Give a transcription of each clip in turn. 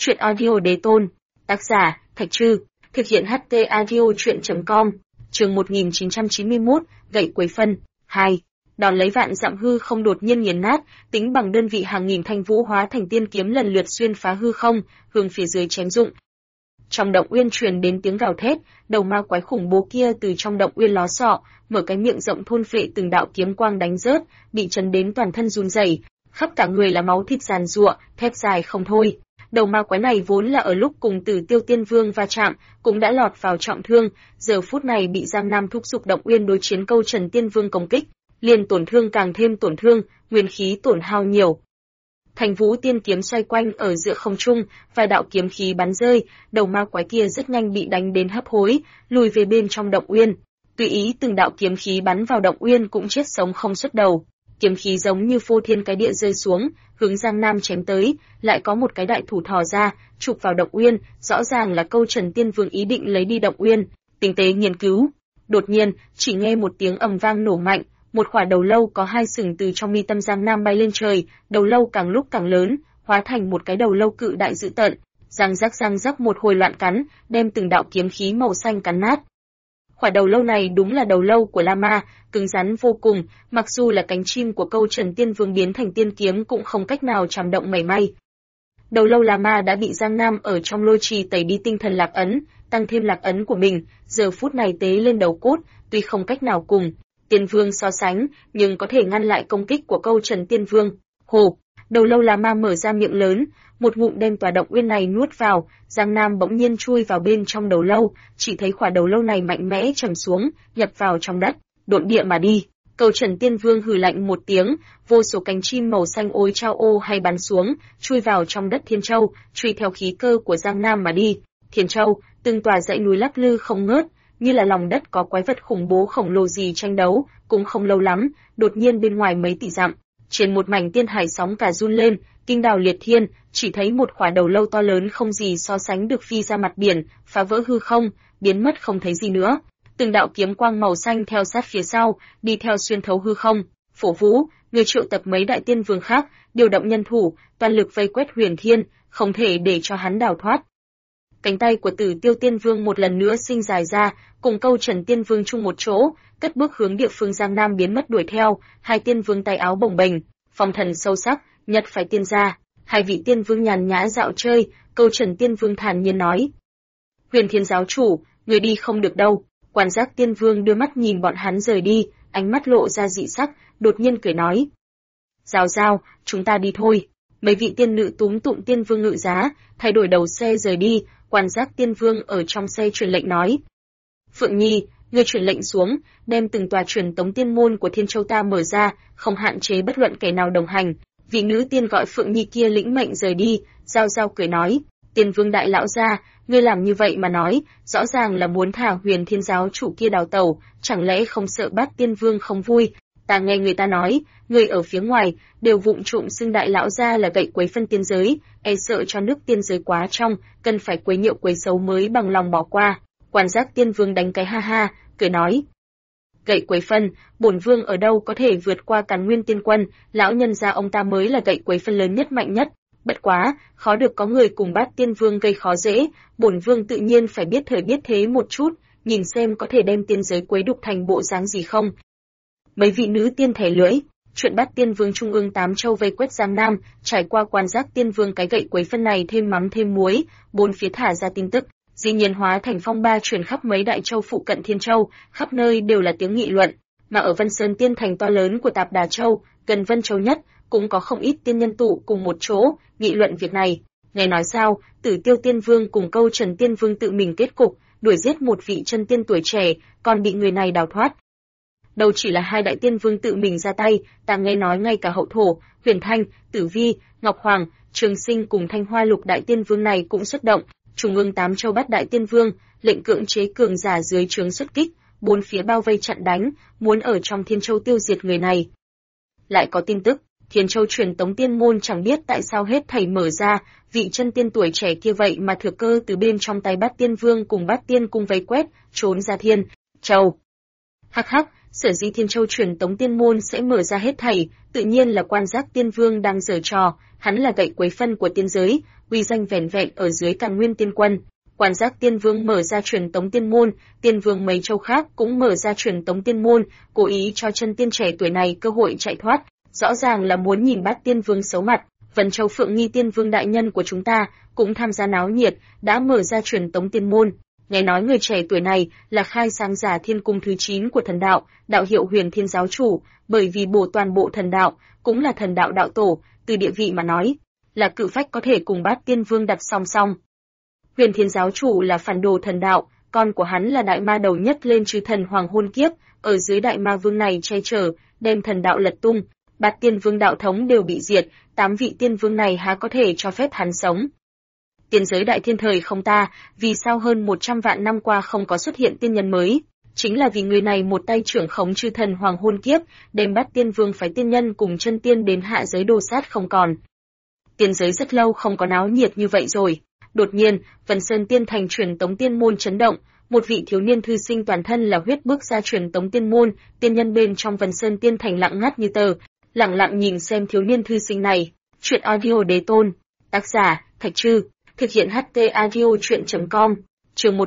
Chuyện audio đế tôn. Tác giả, Thạch Trư. Thực hiện HT audio chuyện.com. Chương 1991, gậy quấy phân. 2. Đòn lấy vạn dặm hư không đột nhiên nghiền nát, tính bằng đơn vị hàng nghìn thanh vũ hóa thành tiên kiếm lần lượt xuyên phá hư không, hướng phía dưới chém dụng. Trong động uyên truyền đến tiếng gào thét, đầu ma quái khủng bố kia từ trong động uyên ló sọ, mở cái miệng rộng thôn phệ từng đạo kiếm quang đánh rớt, bị chấn đến toàn thân run rẩy, khắp cả người là máu thịt giàn giụa, thét dài không thôi. Đầu ma quái này vốn là ở lúc cùng Tử Tiêu Tiên Vương va chạm, cũng đã lọt vào trọng thương, giờ phút này bị Giang Nam thúc giục động uyên đối chiến Câu Trần Tiên Vương công kích, liền tổn thương càng thêm tổn thương, nguyên khí tổn hao nhiều. Thành Vũ tiên kiếm xoay quanh ở giữa không trung, vài đạo kiếm khí bắn rơi, đầu ma quái kia rất nhanh bị đánh đến hấp hối, lùi về bên trong động uyên. Tùy ý từng đạo kiếm khí bắn vào động uyên cũng chết sống không xuất đầu. Kiếm khí giống như phô thiên cái địa rơi xuống, hướng Giang Nam chém tới, lại có một cái đại thủ thò ra, chụp vào động uyên, rõ ràng là Câu Trần Tiên Vương ý định lấy đi động uyên, tinh tế nghiên cứu. Đột nhiên, chỉ nghe một tiếng ầm vang nổ mạnh, một quả đầu lâu có hai sừng từ trong mi tâm Giang Nam bay lên trời, đầu lâu càng lúc càng lớn, hóa thành một cái đầu lâu cự đại dữ tợn, răng rắc một hồi loạn cắn, đem từng đạo kiếm khí màu xanh cắn nát. Quả đầu lâu này đúng là đầu lâu của La Ma, cứng rắn vô cùng, mặc dù là cánh chim của Câu Trần Tiên Vương biến thành tiên kiếm cũng không cách nào chạm động mảy may. Đầu lâu La Ma đã bị Giang Nam ở trong lôi trì tẩy đi tinh thần lạc ấn, tăng thêm lạc ấn của mình, giờ phút này tế lên đầu cốt, tuy không cách nào cùng Tiên Vương so sánh, nhưng có thể ngăn lại công kích của Câu Trần Tiên Vương. Hồ, đầu lâu La Ma mở ra miệng lớn, một ngụm đem tòa động uyên này nuốt vào, Giang Nam bỗng nhiên chui vào bên trong đầu lâu, chỉ thấy quả đầu lâu này mạnh mẽ trầm xuống, nhập vào trong đất, độn địa mà đi. Câu Trần Tiên Vương hừ lạnh một tiếng, vô số cánh chim màu xanh ối trao ô hay bắn xuống, chui vào trong đất Thiên Châu, truy theo khí cơ của Giang Nam mà đi. Thiên Châu, từng tòa dãy núi lắc lư không ngớt, như là lòng đất có quái vật khủng bố khổng lồ gì tranh đấu, cũng không lâu lắm, đột nhiên bên ngoài mấy tỷ dặm, trên một mảnh tiên hải sóng cả run lên, kinh đào liệt thiên, chỉ thấy một quả đầu lâu to lớn không gì so sánh được phi ra mặt biển, phá vỡ hư không, biến mất không thấy gì nữa. Từng đạo kiếm quang màu xanh theo sát phía sau, đi theo xuyên thấu hư không. Phổ Vũ, người triệu tập mấy đại tiên vương khác, điều động nhân thủ, toàn lực vây quét Huyền Thiên, không thể để cho hắn đào thoát. Cánh tay của Tử Tiêu Tiên Vương một lần nữa sinh dài ra, cùng Câu Trần Tiên Vương chung một chỗ, cất bước hướng địa phương Giang Nam biến mất đuổi theo, hai tiên vương tay áo bồng bềnh, phong thần sâu sắc, nhật phải tiên gia. Hai vị tiên vương nhàn nhã dạo chơi, Câu Trần Tiên Vương thản nhiên nói: Huyền Thiên giáo chủ, người đi không được đâu. Quan Giác Tiên Vương đưa mắt nhìn bọn hắn rời đi, ánh mắt lộ ra dị sắc, đột nhiên cười nói: Giao, chúng ta đi thôi. Mấy vị tiên nữ túm tụm tiên vương ngự giá, thay đổi đầu xe rời đi. Quan Giác Tiên Vương ở trong xe truyền lệnh nói: Phượng Nhi, ngươi truyền lệnh xuống, đem từng tòa truyền tống tiên môn của Thiên Châu ta mở ra, không hạn chế bất luận kẻ nào đồng hành. Vị nữ tiên gọi Phượng Nhi kia lĩnh mệnh rời đi. Giao cười nói: Tiên Vương đại lão gia, ngươi làm như vậy mà nói, rõ ràng là muốn thả Huyền Thiên giáo chủ kia đào tẩu, chẳng lẽ không sợ Bát Tiên Vương không vui? Ta nghe người ta nói, người ở phía ngoài đều vụng trộm xưng đại lão gia là gậy quấy phân tiên giới, e sợ cho nước tiên giới quá trong, cần phải quấy nhiễu quấy xấu mới bằng lòng bỏ qua. Quan Giác Tiên Vương đánh cái ha ha, cười nói: Gậy quấy phân, bổn vương ở đâu có thể vượt qua Càn Nguyên Tiên Quân, lão nhân gia ông ta mới là gậy quấy phân lớn nhất mạnh nhất. Bất quá, khó được có người cùng Bát Tiên Vương gây khó dễ, bổn vương tự nhiên phải biết thời biết thế một chút, nhìn xem có thể đem tiên giới quấy đục thành bộ dáng gì không. Mấy vị nữ tiên thẻ lưỡi, chuyện Bát Tiên Vương trung ương 8 châu vây quét Giang Nam, trải qua Quan Giác Tiên Vương cái gậy quấy phân này thêm mắm thêm muối, bốn phía thả ra tin tức, dĩ nhiên hóa thành phong ba truyền khắp mấy đại châu phụ cận Thiên Châu, khắp nơi đều là tiếng nghị luận, mà ở Vân Sơn tiên thành to lớn của Tạp Đà Châu, gần Vân Châu nhất, cũng có không ít tiên nhân tụ cùng một chỗ, nghị luận việc này. Nghe nói sao, Tử Tiêu Tiên Vương cùng Câu Trần Tiên Vương tự mình kết cục, đuổi giết một vị chân tiên tuổi trẻ, còn bị người này đào thoát. Đâu chỉ là hai đại tiên vương tự mình ra tay, ta nghe nói ngay cả Hậu Thổ, Huyền Thanh, Tử Vi, Ngọc Hoàng, Trường Sinh cùng Thanh Hoa Lục đại tiên vương này cũng xuất động, trung ương 8 châu bắt đại tiên vương, lệnh cưỡng chế cường giả dưới trướng xuất kích, bốn phía bao vây chặn đánh, muốn ở trong Thiên Châu tiêu diệt người này. Lại có tin tức, Thiên Châu truyền tống tiên môn chẳng biết tại sao hết thảy mở ra, vị chân tiên tuổi trẻ kia vậy mà thừa cơ từ bên trong tay Bát Tiên Vương cùng Bát Tiên cung vây quét, trốn ra Thiên Châu. Hắc, sở dĩ Thiên Châu truyền tống tiên môn sẽ mở ra hết thảy, tự nhiên là Quan Giác Tiên Vương đang giở trò, hắn là gậy quấy phân của tiên giới, uy danh vẻn vẹn ở dưới Càn Nguyên Tiên Quân. Quan Giác Tiên Vương mở ra truyền tống tiên môn, tiên vương mấy châu khác cũng mở ra truyền tống tiên môn, cố ý cho chân tiên trẻ tuổi này cơ hội chạy thoát, rõ ràng là muốn nhìn Bát Tiên Vương xấu mặt. Vân Châu Phượng Nghi Tiên Vương đại nhân của chúng ta cũng tham gia náo nhiệt, đã mở ra truyền tống tiên môn. Nghe nói người trẻ tuổi này là khai sáng giả thiên cung thứ 9 của thần đạo, đạo hiệu Huyền Thiên giáo chủ, bởi vì bổ toàn bộ thần đạo, cũng là thần đạo đạo tổ, từ địa vị mà nói, là cự phách có thể cùng Bát Tiên Vương đặt song song. Huyền Thiên giáo chủ là phản đồ thần đạo, con của hắn là đại ma đầu nhất lên chư thần hoàng hôn kiếp, ở dưới đại ma vương này che chở, đem thần đạo lật tung, Bát Tiên Vương đạo thống đều bị diệt, 8 vị tiên vương này há có thể cho phép hắn sống. Tiên giới đại thiên thời không ta, vì sao hơn 100 vạn năm qua không có xuất hiện tiên nhân mới? Chính là vì người này một tay trưởng khống chư thần hoàng hôn kiếp, đem Bát Tiên Vương phái tiên nhân cùng chân tiên đến hạ giới đồ sát không còn. Tiên giới rất lâu không có náo nhiệt như vậy rồi. Đột nhiên, Vân Sơn Tiên Thành truyền tống tiên môn chấn động, một vị thiếu niên thư sinh toàn thân là huyết bước ra truyền tống tiên môn, tiên nhân bên trong Vân Sơn Tiên Thành lặng ngắt như tờ, lặng lặng nhìn xem thiếu niên thư sinh này. Chuyện audio đế tôn, tác giả Thạch Trư, thực hiện HT audio truyện.com, chương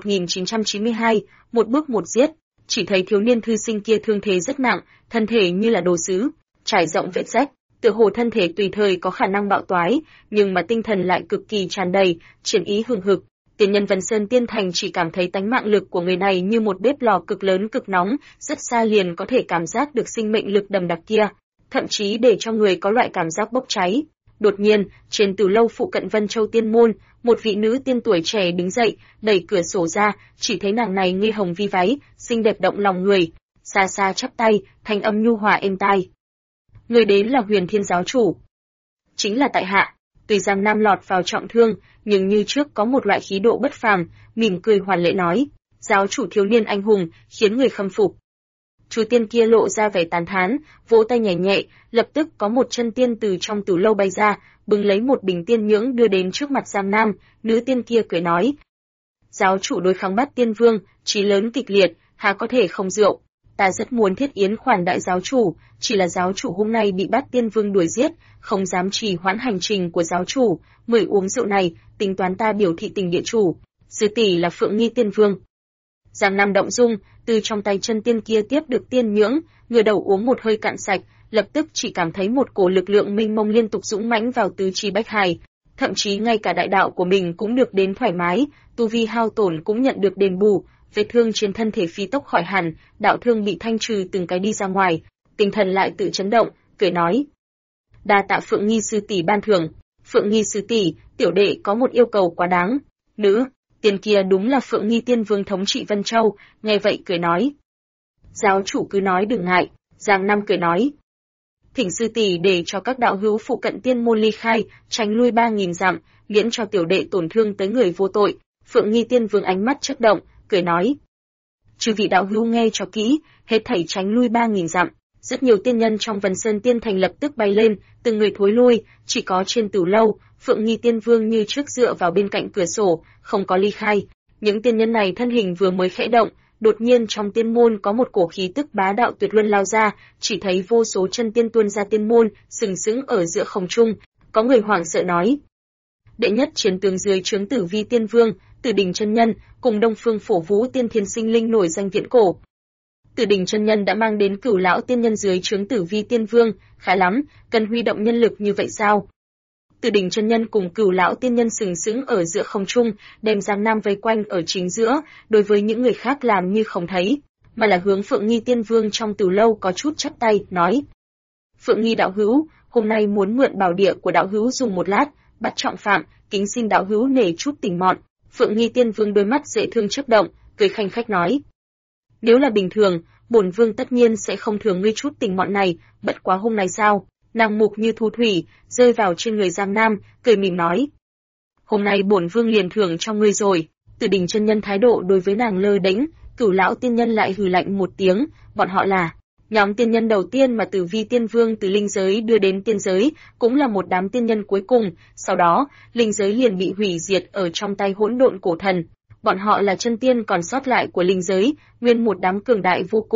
1992, một bước một giết. Chỉ thấy thiếu niên thư sinh kia thương thế rất nặng, thân thể như là đồ sứ, trải rộng vết rách, tựa hồ thân thể tùy thời có khả năng bạo toái, nhưng mà tinh thần lại cực kỳ tràn đầy, chiến ý hừng hực. Tiền nhân Vân Sơn Tiên Thành chỉ cảm thấy tánh mạng lực của người này như một bếp lò cực lớn cực nóng, rất xa liền có thể cảm giác được sinh mệnh lực đậm đặc kia, thậm chí để cho người có loại cảm giác bốc cháy. Đột nhiên, trên từ lâu phụ cận Vân Châu Tiên môn, một vị nữ tiên tuổi trẻ đứng dậy, đẩy cửa sổ ra, chỉ thấy nàng này ngây hồng vi váy, xinh đẹp động lòng người, xa xa chắp tay, thanh âm nhu hòa êm tai. Người đến là Huyền Thiên giáo chủ. Chính là tại hạ. Tuy Giang Nam lọt vào trọng thương, nhưng như trước có một loại khí độ bất phàm, mỉm cười hoàn lễ nói, giáo chủ thiếu niên anh hùng, khiến người khâm phục. Chú tiên kia lộ ra vẻ tán thán, vỗ tay nhảy nhẹ, lập tức có một chân tiên từ trong tử lâu bay ra, bưng lấy một bình tiên nhưỡng đưa đến trước mặt Giang Nam, nữ tiên kia cười nói. Giáo chủ đối kháng Bát Tiên Vương, chí lớn kịch liệt, há có thể không rượu. Ta rất muốn thiết yến khoản đại giáo chủ, chỉ là giáo chủ hôm nay bị Bát Tiên Vương đuổi giết, không dám trì hoãn hành trình của giáo chủ, mời uống rượu này, tính toán ta biểu thị tình địa chủ. Sư tỷ là Phượng Nghi Tiên Vương. Giang Nam động dung, từ trong tay chân tiên kia tiếp được tiên nhưỡng, ngửa đầu uống một hơi cạn sạch, lập tức chỉ cảm thấy một cổ lực lượng mênh mông liên tục dũng mãnh vào tứ chi bách hài, thậm chí ngay cả đại đạo của mình cũng được đến thoải mái, tu vi hao tổn cũng nhận được đền bù, vết thương trên thân thể phi tốc khỏi hẳn, đạo thương bị thanh trừ từng cái đi ra ngoài, tinh thần lại tự chấn động, cười nói: "Đa tạ Phượng Nghi sư tỷ ban thưởng, Phượng Nghi sư tỷ, tiểu đệ có một yêu cầu quá đáng." Nữ tiên kia đúng là Phượng Nghi Tiên Vương thống trị Vân Châu, nghe vậy cười nói: "Giáo chủ cứ nói đừng ngại." Giang Nam cười nói: "Thỉnh sư tỷ để cho các đạo hữu phụ cận tiên môn ly khai, tránh lui 3000 dặm, miễn cho tiểu đệ tổn thương tới người vô tội." Phượng Nghi Tiên Vương ánh mắt chớp động, cười nói: "Chư vị đạo hữu nghe cho kỹ, hết thảy tránh lui 3000 dặm." Rất nhiều tiên nhân trong Vân Sơn Tiên Thành lập tức bay lên, từng người thối lui, chỉ có trên tử lâu, Phượng Nghi Tiên Vương như trước dựa vào bên cạnh cửa sổ, không có ly khai. Những tiên nhân này thân hình vừa mới khẽ động, đột nhiên trong tiên môn có một cổ khí tức bá đạo tuyệt luân lao ra, chỉ thấy vô số chân tiên tuôn ra tiên môn, sừng sững ở giữa không trung. Có người hoảng sợ nói: "Đệ nhất chiến tướng dưới trướng Tử Vi Tiên Vương, Tử Đình chân nhân, cùng Đông Phương Phổ Vũ Tiên Thiên Sinh Linh nổi danh viễn cổ." Tử Đình chân nhân đã mang đến Cửu lão tiên nhân dưới trướng Tử Vi Tiên Vương, khá lắm, cần huy động nhân lực như vậy sao? Tử Đình chân nhân cùng Cửu lão tiên nhân sừng sững ở giữa không trung, đem Giang Nam vây quanh ở chính giữa, đối với những người khác làm như không thấy, mà là hướng Phượng Nghi Tiên Vương trong từ lâu có chút chắp tay, nói: "Phượng Nghi đạo hữu, hôm nay muốn mượn bảo địa của đạo hữu dùng một lát, bắt trọng phạm, kính xin đạo hữu nể chút tình mọn." Phượng Nghi Tiên Vương đôi mắt dễ thương chớp động, cười khanh khách nói: "Nếu là bình thường, bổn vương tất nhiên sẽ không thường ngươi chút tình mọn này, bất quá hôm nay sao?" Nàng mục như thu thủy, rơi vào trên người Giang Nam, cười mỉm nói: "Hôm nay bổn vương liền thưởng cho ngươi rồi." Tử Đình chân nhân thái độ đối với nàng lơ đễnh, Cửu lão tiên nhân lại hừ lạnh một tiếng, bọn họ là nhóm tiên nhân đầu tiên mà Tử Vi Tiên Vương từ linh giới đưa đến tiên giới, cũng là một đám tiên nhân cuối cùng, sau đó, linh giới liền bị hủy diệt ở trong tay hỗn độn cổ thần. Bọn họ là chân tiên còn sót lại của linh giới, nguyên một đám cường đại vô cùng,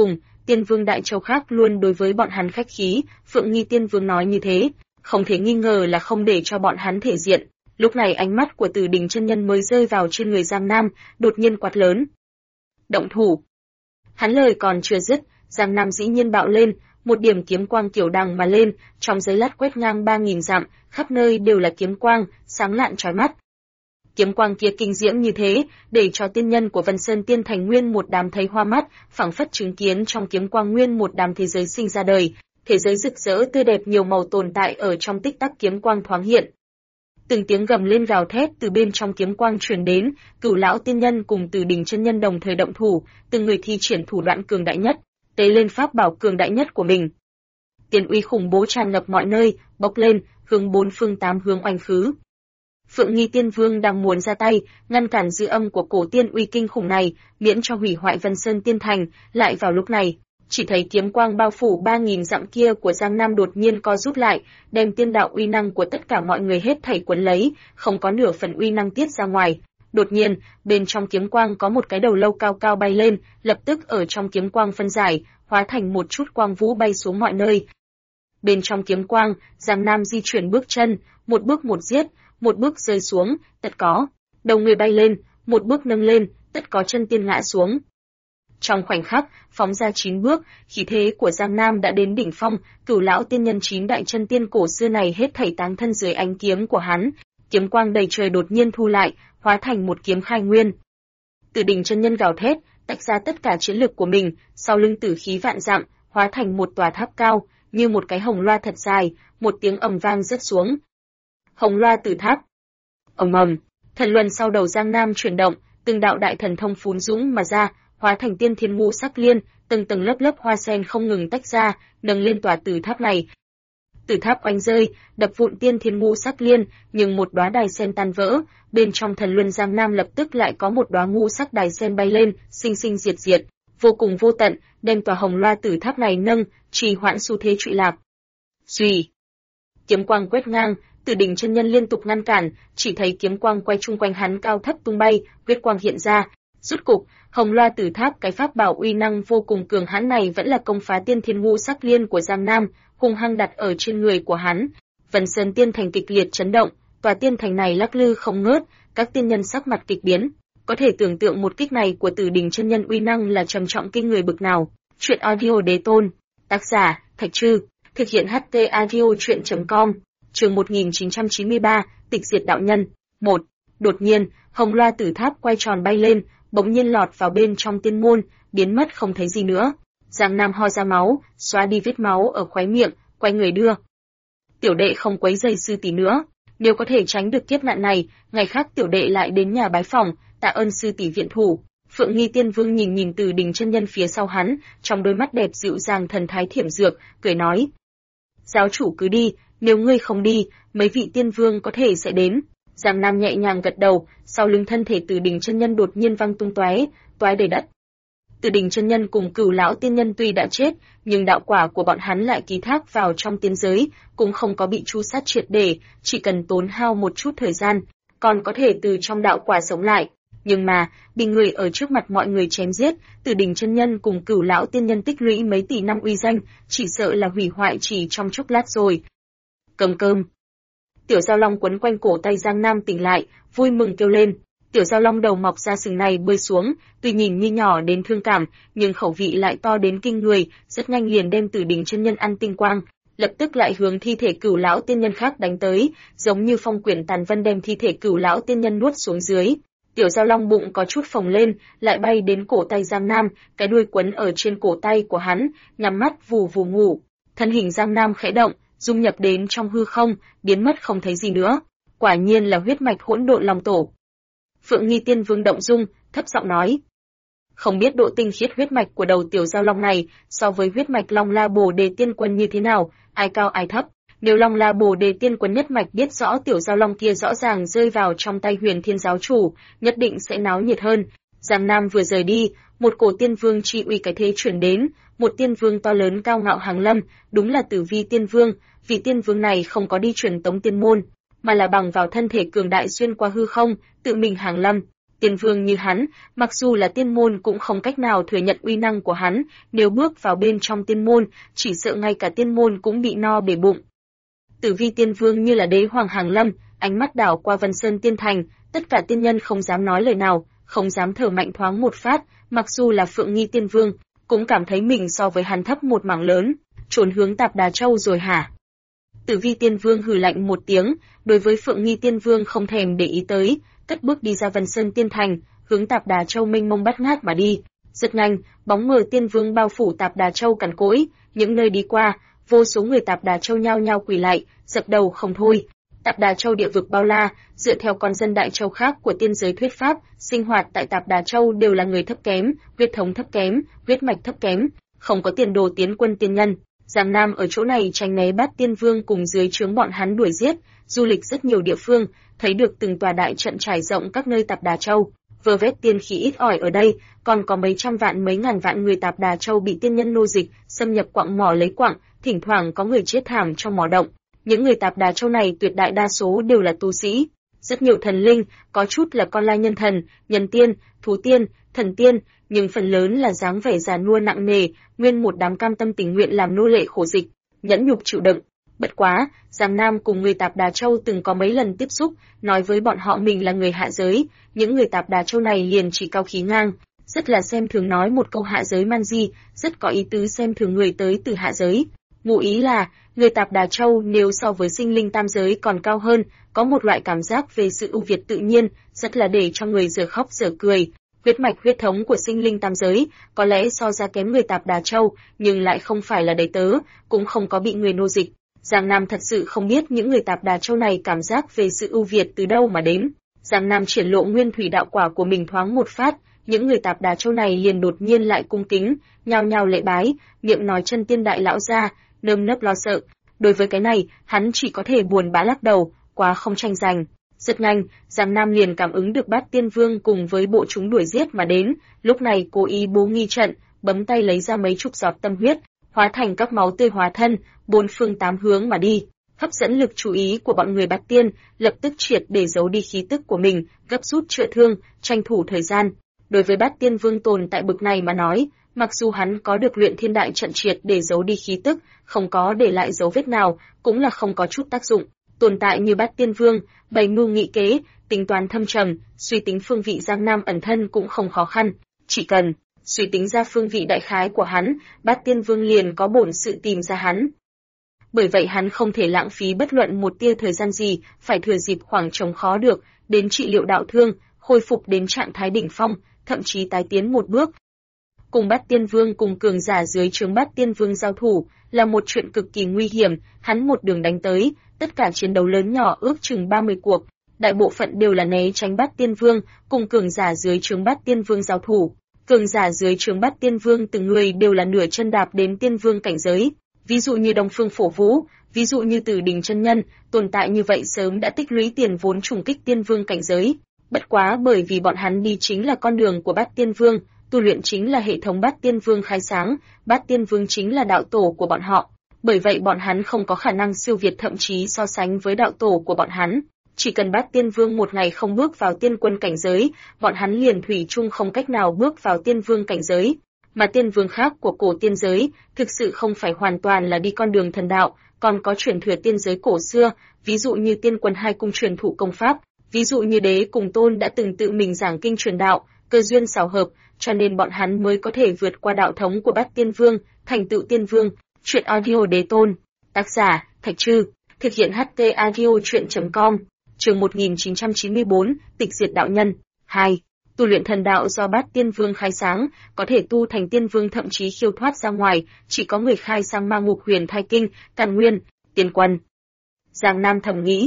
Tiên vương Đại Châu khác luôn đối với bọn hắn khách khí, Phượng Nghi Tiên vương nói như thế, không thể nghi ngờ là không để cho bọn hắn thể diện. Lúc này ánh mắt của Từ Đình chân nhân mới rơi vào trên người Giang Nam, đột nhiên quát lớn. Động thủ! Hắn lời còn chưa dứt, Giang Nam dĩ nhiên bạo lên, một điểm kiếm quang kiểu đằng mà lên, trong giây lát quét ngang 3000 dặm, khắp nơi đều là kiếm quang, sáng lạn chói mắt. Kiếm quang kia kinh diễm như thế, để cho tiên nhân của Vân Sơn Tiên Thành nguyên một đám thấy hoa mắt, phảng phất chứng kiến trong kiếm quang nguyên một đám thế giới sinh ra đời, thế giới rực rỡ tươi đẹp nhiều màu tồn tại ở trong tích tắc kiếm quang thoáng hiện. Từng tiếng gầm lên gào thét từ bên trong kiếm quang truyền đến, Cửu lão tiên nhân cùng Từ Đình chân nhân đồng thời động thủ, từng người thi triển thủ đoạn cường đại nhất, tế lên pháp bảo cường đại nhất của mình. Tiền uy khủng bố tràn ngập mọi nơi, bốc lên, hướng bốn phương tám hướng oanh khứ. Phượng Nghi Tiên Vương đang muốn ra tay, ngăn cản dư âm của cổ tiên uy kinh khủng này, miễn cho hủy hoại Vân Sơn Tiên Thành, lại vào lúc này, chỉ thấy kiếm quang bao phủ 3000 dặm kia của Giang Nam đột nhiên co rút lại, đem tiên đạo uy năng của tất cả mọi người hết thảy cuốn lấy, không có nửa phần uy năng tiết ra ngoài. Đột nhiên, bên trong kiếm quang có một cái đầu lâu cao cao bay lên, lập tức ở trong kiếm quang phân giải, hóa thành một chút quang vũ bay xuống mọi nơi. Bên trong kiếm quang, Giang Nam di chuyển bước chân, một bước một giết, một bước rơi xuống, tất có đầu người bay lên, một bước nâng lên, tất có chân tiên ngã xuống. Trong khoảnh khắc, phóng ra 9 bước, khí thế của Giang Nam đã đến đỉnh phong, Cửu lão tiên nhân 9 đại chân tiên cổ xưa này hết thảy táng thân dưới ánh kiếm của hắn, kiếm quang đầy trời đột nhiên thu lại, hóa thành một kiếm khai nguyên. Từ Đình chân nhân gào thét, tách ra tất cả chiến lực của mình, sau lưng tử khí vạn dặm, hóa thành một tòa tháp cao, như một cái hồng loa thật dài, một tiếng ầm vang rớt xuống. Hồng loa từ tháp. Ầm ầm, thần luân sau đầu Giang Nam chuyển động, từng đạo đại thần thông phún dũng mà ra, hóa thành tiên thiên ngũ sắc liên, từng tầng lớp lớp hoa sen không ngừng tách ra, nâng lên tòa tử tháp này. Tử tháp oanh rơi, đập vụn tiên thiên ngũ sắc liên, nhưng một đóa đài sen tan vỡ, bên trong thần luân Giang Nam lập tức lại có một đóa ngũ sắc đài sen bay lên, sinh sinh diệt diệt, vô cùng vô tận, đem tòa hồng loa tử tháp này nâng, trì hoãn xu thế trụy lạc. Xuy, kiếm quang quét ngang, Từ Đình chân nhân liên tục ngăn cản, chỉ thấy kiếm quang quay chung quanh hắn cao thấp tung bay, huyết quang hiện ra. Rút cục, hồng loa tử tháp cái pháp bảo uy năng vô cùng cường hãn này vẫn là công phá tiên thiên ngũ sắc liên của Giang Nam, hung hăng đặt ở trên người của hắn. Vân Sơn Tiên Thành kịch liệt chấn động, tòa tiên thành này lắc lư không ngớt, các tiên nhân sắc mặt kịch biến. Có thể tưởng tượng một kích này của Từ Đình chân nhân uy năng là trầm trọng kinh người bực nào. Truyện audio đế tôn, tác giả Thạch Trư, thực hiện HT audio truyện.com. Chương 1993, tịch diệt đạo nhân. 1. Đột nhiên, hồng loa tử tháp quay tròn bay lên, bỗng nhiên lọt vào bên trong tiên môn, biến mất không thấy gì nữa. Giang Nam ho ra máu, xóa đi vết máu ở khóe miệng, quay người đưa. Tiểu đệ không quấy rầy sư tỷ nữa, nếu có thể tránh được kiếp nạn này, ngày khác tiểu đệ lại đến nhà bái phỏng, tạ ơn sư tỷ viện thủ. Phượng Nghi Tiên Vương nhìn Từ Đình chân nhân phía sau hắn, trong đôi mắt đẹp dịu dàng thần thái thiểm dược, cười nói: "Giáo chủ cứ đi, nếu ngươi không đi, mấy vị tiên vương có thể sẽ đến." Giang Nam nhẹ nhàng gật đầu, sau lưng thân thể Từ Đình chân nhân đột nhiên văng tung tóe đầy đất. Từ Đình chân nhân cùng Cửu lão tiên nhân tuy đã chết, nhưng đạo quả của bọn hắn lại ký thác vào trong tiên giới, cũng không có bị tru sát triệt để, chỉ cần tốn hao một chút thời gian, còn có thể từ trong đạo quả sống lại. Nhưng mà, bị người ở trước mặt mọi người chém giết, Từ Đình chân nhân cùng Cửu lão tiên nhân tích lũy mấy tỷ năm uy danh, chỉ sợ là hủy hoại chỉ trong chốc lát rồi. Cầm cơm. Tiểu Giao Long quấn quanh cổ tay Giang Nam tỉnh lại, vui mừng kêu lên. Tiểu Giao Long đầu mọc ra sừng này bơi xuống, tuy nhìn như nhỏ đến thương cảm, nhưng khẩu vị lại to đến kinh người, rất nhanh liền đem Từ Đình chân nhân ăn tinh quang, lập tức lại hướng thi thể Cửu lão tiên nhân khác đánh tới, giống như phong quyển tàn vân đem thi thể Cửu lão tiên nhân nuốt xuống dưới. Tiểu Giao Long bụng có chút phồng lên, lại bay đến cổ tay Giang Nam, cái đuôi quấn ở trên cổ tay của hắn, nhắm mắt vù vù ngủ. Thân hình Giang Nam khẽ động, dung nhập đến trong hư không, biến mất không thấy gì nữa. Quả nhiên là huyết mạch hỗn độn long tổ. Phượng Nghi Tiên Vương động dung, thấp giọng nói: "Không biết độ tinh khiết huyết mạch của đầu Tiểu Giao Long này so với huyết mạch Long La Bồ Đề Tiên Quân như thế nào, ai cao ai thấp. Nếu Long La Bồ Đề Tiên Quân nhất mạch biết rõ Tiểu Giao Long kia rõ ràng rơi vào trong tay Huyền Thiên giáo chủ, nhất định sẽ náo nhiệt hơn." Giang Nam vừa rời đi, một cổ tiên vương chi uy cái thế chuyển đến, một tiên vương to lớn cao ngạo hàng lâm, đúng là Tử Vi Tiên Vương. Vị tiên vương này không có đi truyền tống tiên môn, mà là bằng vào thân thể cường đại xuyên qua hư không, tự mình hàng lâm. Tiên vương như hắn, mặc dù là tiên môn cũng không cách nào thừa nhận uy năng của hắn, nếu bước vào bên trong tiên môn, chỉ sợ ngay cả tiên môn cũng bị no bể bụng. Tử Vi tiên vương như là đế hoàng hàng lâm, ánh mắt đảo qua Vân Sơn tiên thành, tất cả tiên nhân không dám nói lời nào, không dám thở mạnh thoáng một phát, mặc dù là Phượng Nghi tiên vương, cũng cảm thấy mình so với hắn thấp một mảng lớn, trốn hướng Tạp Đà Châu rồi hả? Tử Vi tiên vương hừ lạnh một tiếng, đối với Phượng Nghi tiên vương không thèm để ý tới, cất bước đi ra Vân Sơn tiên thành, hướng Tạp Đà Châu mênh mông bát ngát mà đi. Rất nhanh, bóng mờ tiên vương bao phủ Tạp Đà Châu cằn cỗi, những nơi đi qua, vô số người Tạp Đà Châu nhao nhao quỳ lại, dập đầu không thôi. Tạp Đà Châu địa vực bao la, dựa theo con dân đại châu khác của tiên giới thuyết pháp, sinh hoạt tại Tạp Đà Châu đều là người thấp kém, huyết thống thấp kém, huyết mạch thấp kém, không có tiền đồ tiến quân tiên nhân. Giang Nam ở chỗ này tránh né Bát Tiên Vương cùng dưới trướng bọn hắn đuổi giết, du lịch rất nhiều địa phương, thấy được từng tòa đại trận trải rộng các nơi Tạp Đà Châu. Vơ vét tiên khí ít ỏi ở đây, còn có mấy trăm vạn mấy ngàn vạn người Tạp Đà Châu bị tiên nhân nô dịch, xâm nhập quặng mỏ lấy quặng, thỉnh thoảng có người chết thảm trong mỏ động. Những người Tạp Đà Châu này tuyệt đại đa số đều là tu sĩ, rất nhiều thần linh, có chút là con lai nhân thần, nhân tiên, thú tiên, thần tiên, nhưng phần lớn là dáng vẻ già nua nặng nề, nguyên một đám cam tâm tình nguyện làm nô lệ khổ dịch, nhẫn nhục chịu đựng. Bất quá, Giang Nam cùng người Tạp Đà Châu từng có mấy lần tiếp xúc, nói với bọn họ mình là người hạ giới, những người Tạp Đà Châu này liền chỉ cao khí ngang, rất là xem thường nói một câu hạ giới man di, rất có ý tứ xem thường người tới từ hạ giới. Ngụ ý là, người Tạp Đà Châu nếu so với sinh linh tam giới còn cao hơn, có một loại cảm giác về sự ưu việt tự nhiên, rất là để cho người giờ khóc giờ cười. Huyết mạch huyết thống của sinh linh tam giới, có lẽ so ra kém người Tạp Đà Châu, nhưng lại không phải là đầy tớ, cũng không có bị người nô dịch. Giang Nam thật sự không biết những người Tạp Đà Châu này cảm giác về sự ưu việt từ đâu mà đến. Giang Nam triển lộ nguyên thủy đạo quả của mình thoáng một phát, những người Tạp Đà Châu này liền đột nhiên lại cung kính, nhao nhao lễ bái, miệng nói chân tiên đại lão ra, nơm nớp lo sợ. Đối với cái này, hắn chỉ có thể buồn bã lắc đầu, quá không tranh giành. Rất nhanh, Giang Nam liền cảm ứng được Bát Tiên Vương cùng với bộ chúng đuổi giết mà đến, lúc này cố ý bố nghi trận, bấm tay lấy ra mấy chục giọt tâm huyết, hóa thành các máu tươi hóa thân, bốn phương tám hướng mà đi, hấp dẫn lực chú ý của bọn người Bát Tiên, lập tức triệt để giấu đi khí tức của mình, gấp rút chữa thương, tranh thủ thời gian. Đối với Bát Tiên Vương tồn tại bực này mà nói, mặc dù hắn có được luyện thiên đại trận triệt để giấu đi khí tức, không có để lại dấu vết nào, cũng là không có chút tác dụng. Tồn tại như Bát Tiên Vương, bày mưu nghị kế, tính toán thâm trầm, suy tính phương vị Giang Nam ẩn thân cũng không khó khăn, chỉ cần suy tính ra phương vị đại khái của hắn, Bát Tiên Vương liền có bổn sự tìm ra hắn. Bởi vậy hắn không thể lãng phí bất luận một tia thời gian gì, phải thừa dịp khoảng trống khó được, đến trị liệu đạo thương, khôi phục đến trạng thái đỉnh phong, thậm chí tái tiến một bước. Cùng Bát Tiên Vương cùng cường giả dưới trướng Bát Tiên Vương giao thủ, là một chuyện cực kỳ nguy hiểm, hắn một đường đánh tới, tất cả chiến đấu lớn nhỏ ước chừng 30 cuộc, đại bộ phận đều là né tránh Bát Tiên Vương, cùng cường giả dưới trướng Bát Tiên Vương giao thủ. Cường giả dưới trướng Bát Tiên Vương từng người đều là nửa chân đạp đến Tiên Vương cảnh giới, ví dụ như Đông Phương Phổ Vũ, ví dụ như Tử Đình chân nhân, tồn tại như vậy sớm đã tích lũy tiền vốn trùng kích Tiên Vương cảnh giới. Bất quá bởi vì bọn hắn đi chính là con đường của Bát Tiên Vương, tu luyện chính là hệ thống Bát Tiên Vương khai sáng, Bát Tiên Vương chính là đạo tổ của bọn họ. Bởi vậy bọn hắn không có khả năng siêu việt thậm chí so sánh với đạo tổ của bọn hắn. Chỉ cần Bát Tiên Vương một ngày không bước vào tiên quân cảnh giới, bọn hắn liền thủy chung không cách nào bước vào tiên vương cảnh giới. Mà tiên vương khác của cổ tiên giới, thực sự không phải hoàn toàn là đi con đường thần đạo, còn có truyền thừa tiên giới cổ xưa, ví dụ như tiên quân hai cung truyền thụ công pháp, ví dụ như Đế cùng Tôn đã từng tự mình giảng kinh truyền đạo, cơ duyên xảo hợp, cho nên bọn hắn mới có thể vượt qua đạo thống của Bát Tiên Vương, thành tựu tiên vương. Truyện audio Đế Tôn, tác giả Thạch Trư, thực hiện HT audio truyện.com. Chương 1994, Tịch diệt đạo nhân. 2. Tu luyện thần đạo do Bát Tiên Vương khai sáng, có thể tu thành tiên vương thậm chí khiêu thoát ra ngoài, chỉ có người khai sang Ma Ngục Huyền Thai Kinh, Càn Nguyên, Tiên Quân. Giang Nam thầm nghĩ,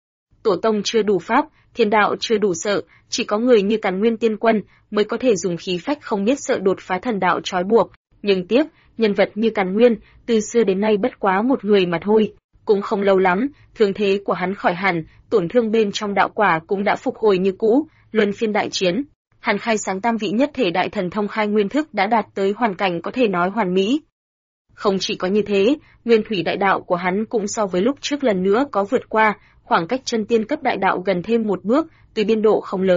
tổ tông chưa đủ pháp, thiên đạo chưa đủ sợ, chỉ có người như Càn Nguyên Tiên Quân mới có thể dùng khí phách không biết sợ đột phá thần đạo trói buộc, nhưng tiếc, nhân vật như Càn Nguyên, từ xưa đến nay bất quá một người mà thôi. Cũng không lâu lắm, thương thế của hắn khỏi hẳn, tổn thương bên trong đạo quả cũng đã phục hồi như cũ, luân phiên đại chiến. Hắn khai sáng tam vị nhất thể đại thần thông khai nguyên thức đã đạt tới hoàn cảnh có thể nói hoàn mỹ. Không chỉ có như thế, nguyên thủy đại đạo của hắn cũng so với lúc trước lần nữa có vượt qua, khoảng cách chân tiên cấp đại đạo gần thêm một bước, tuy biên độ không lớn,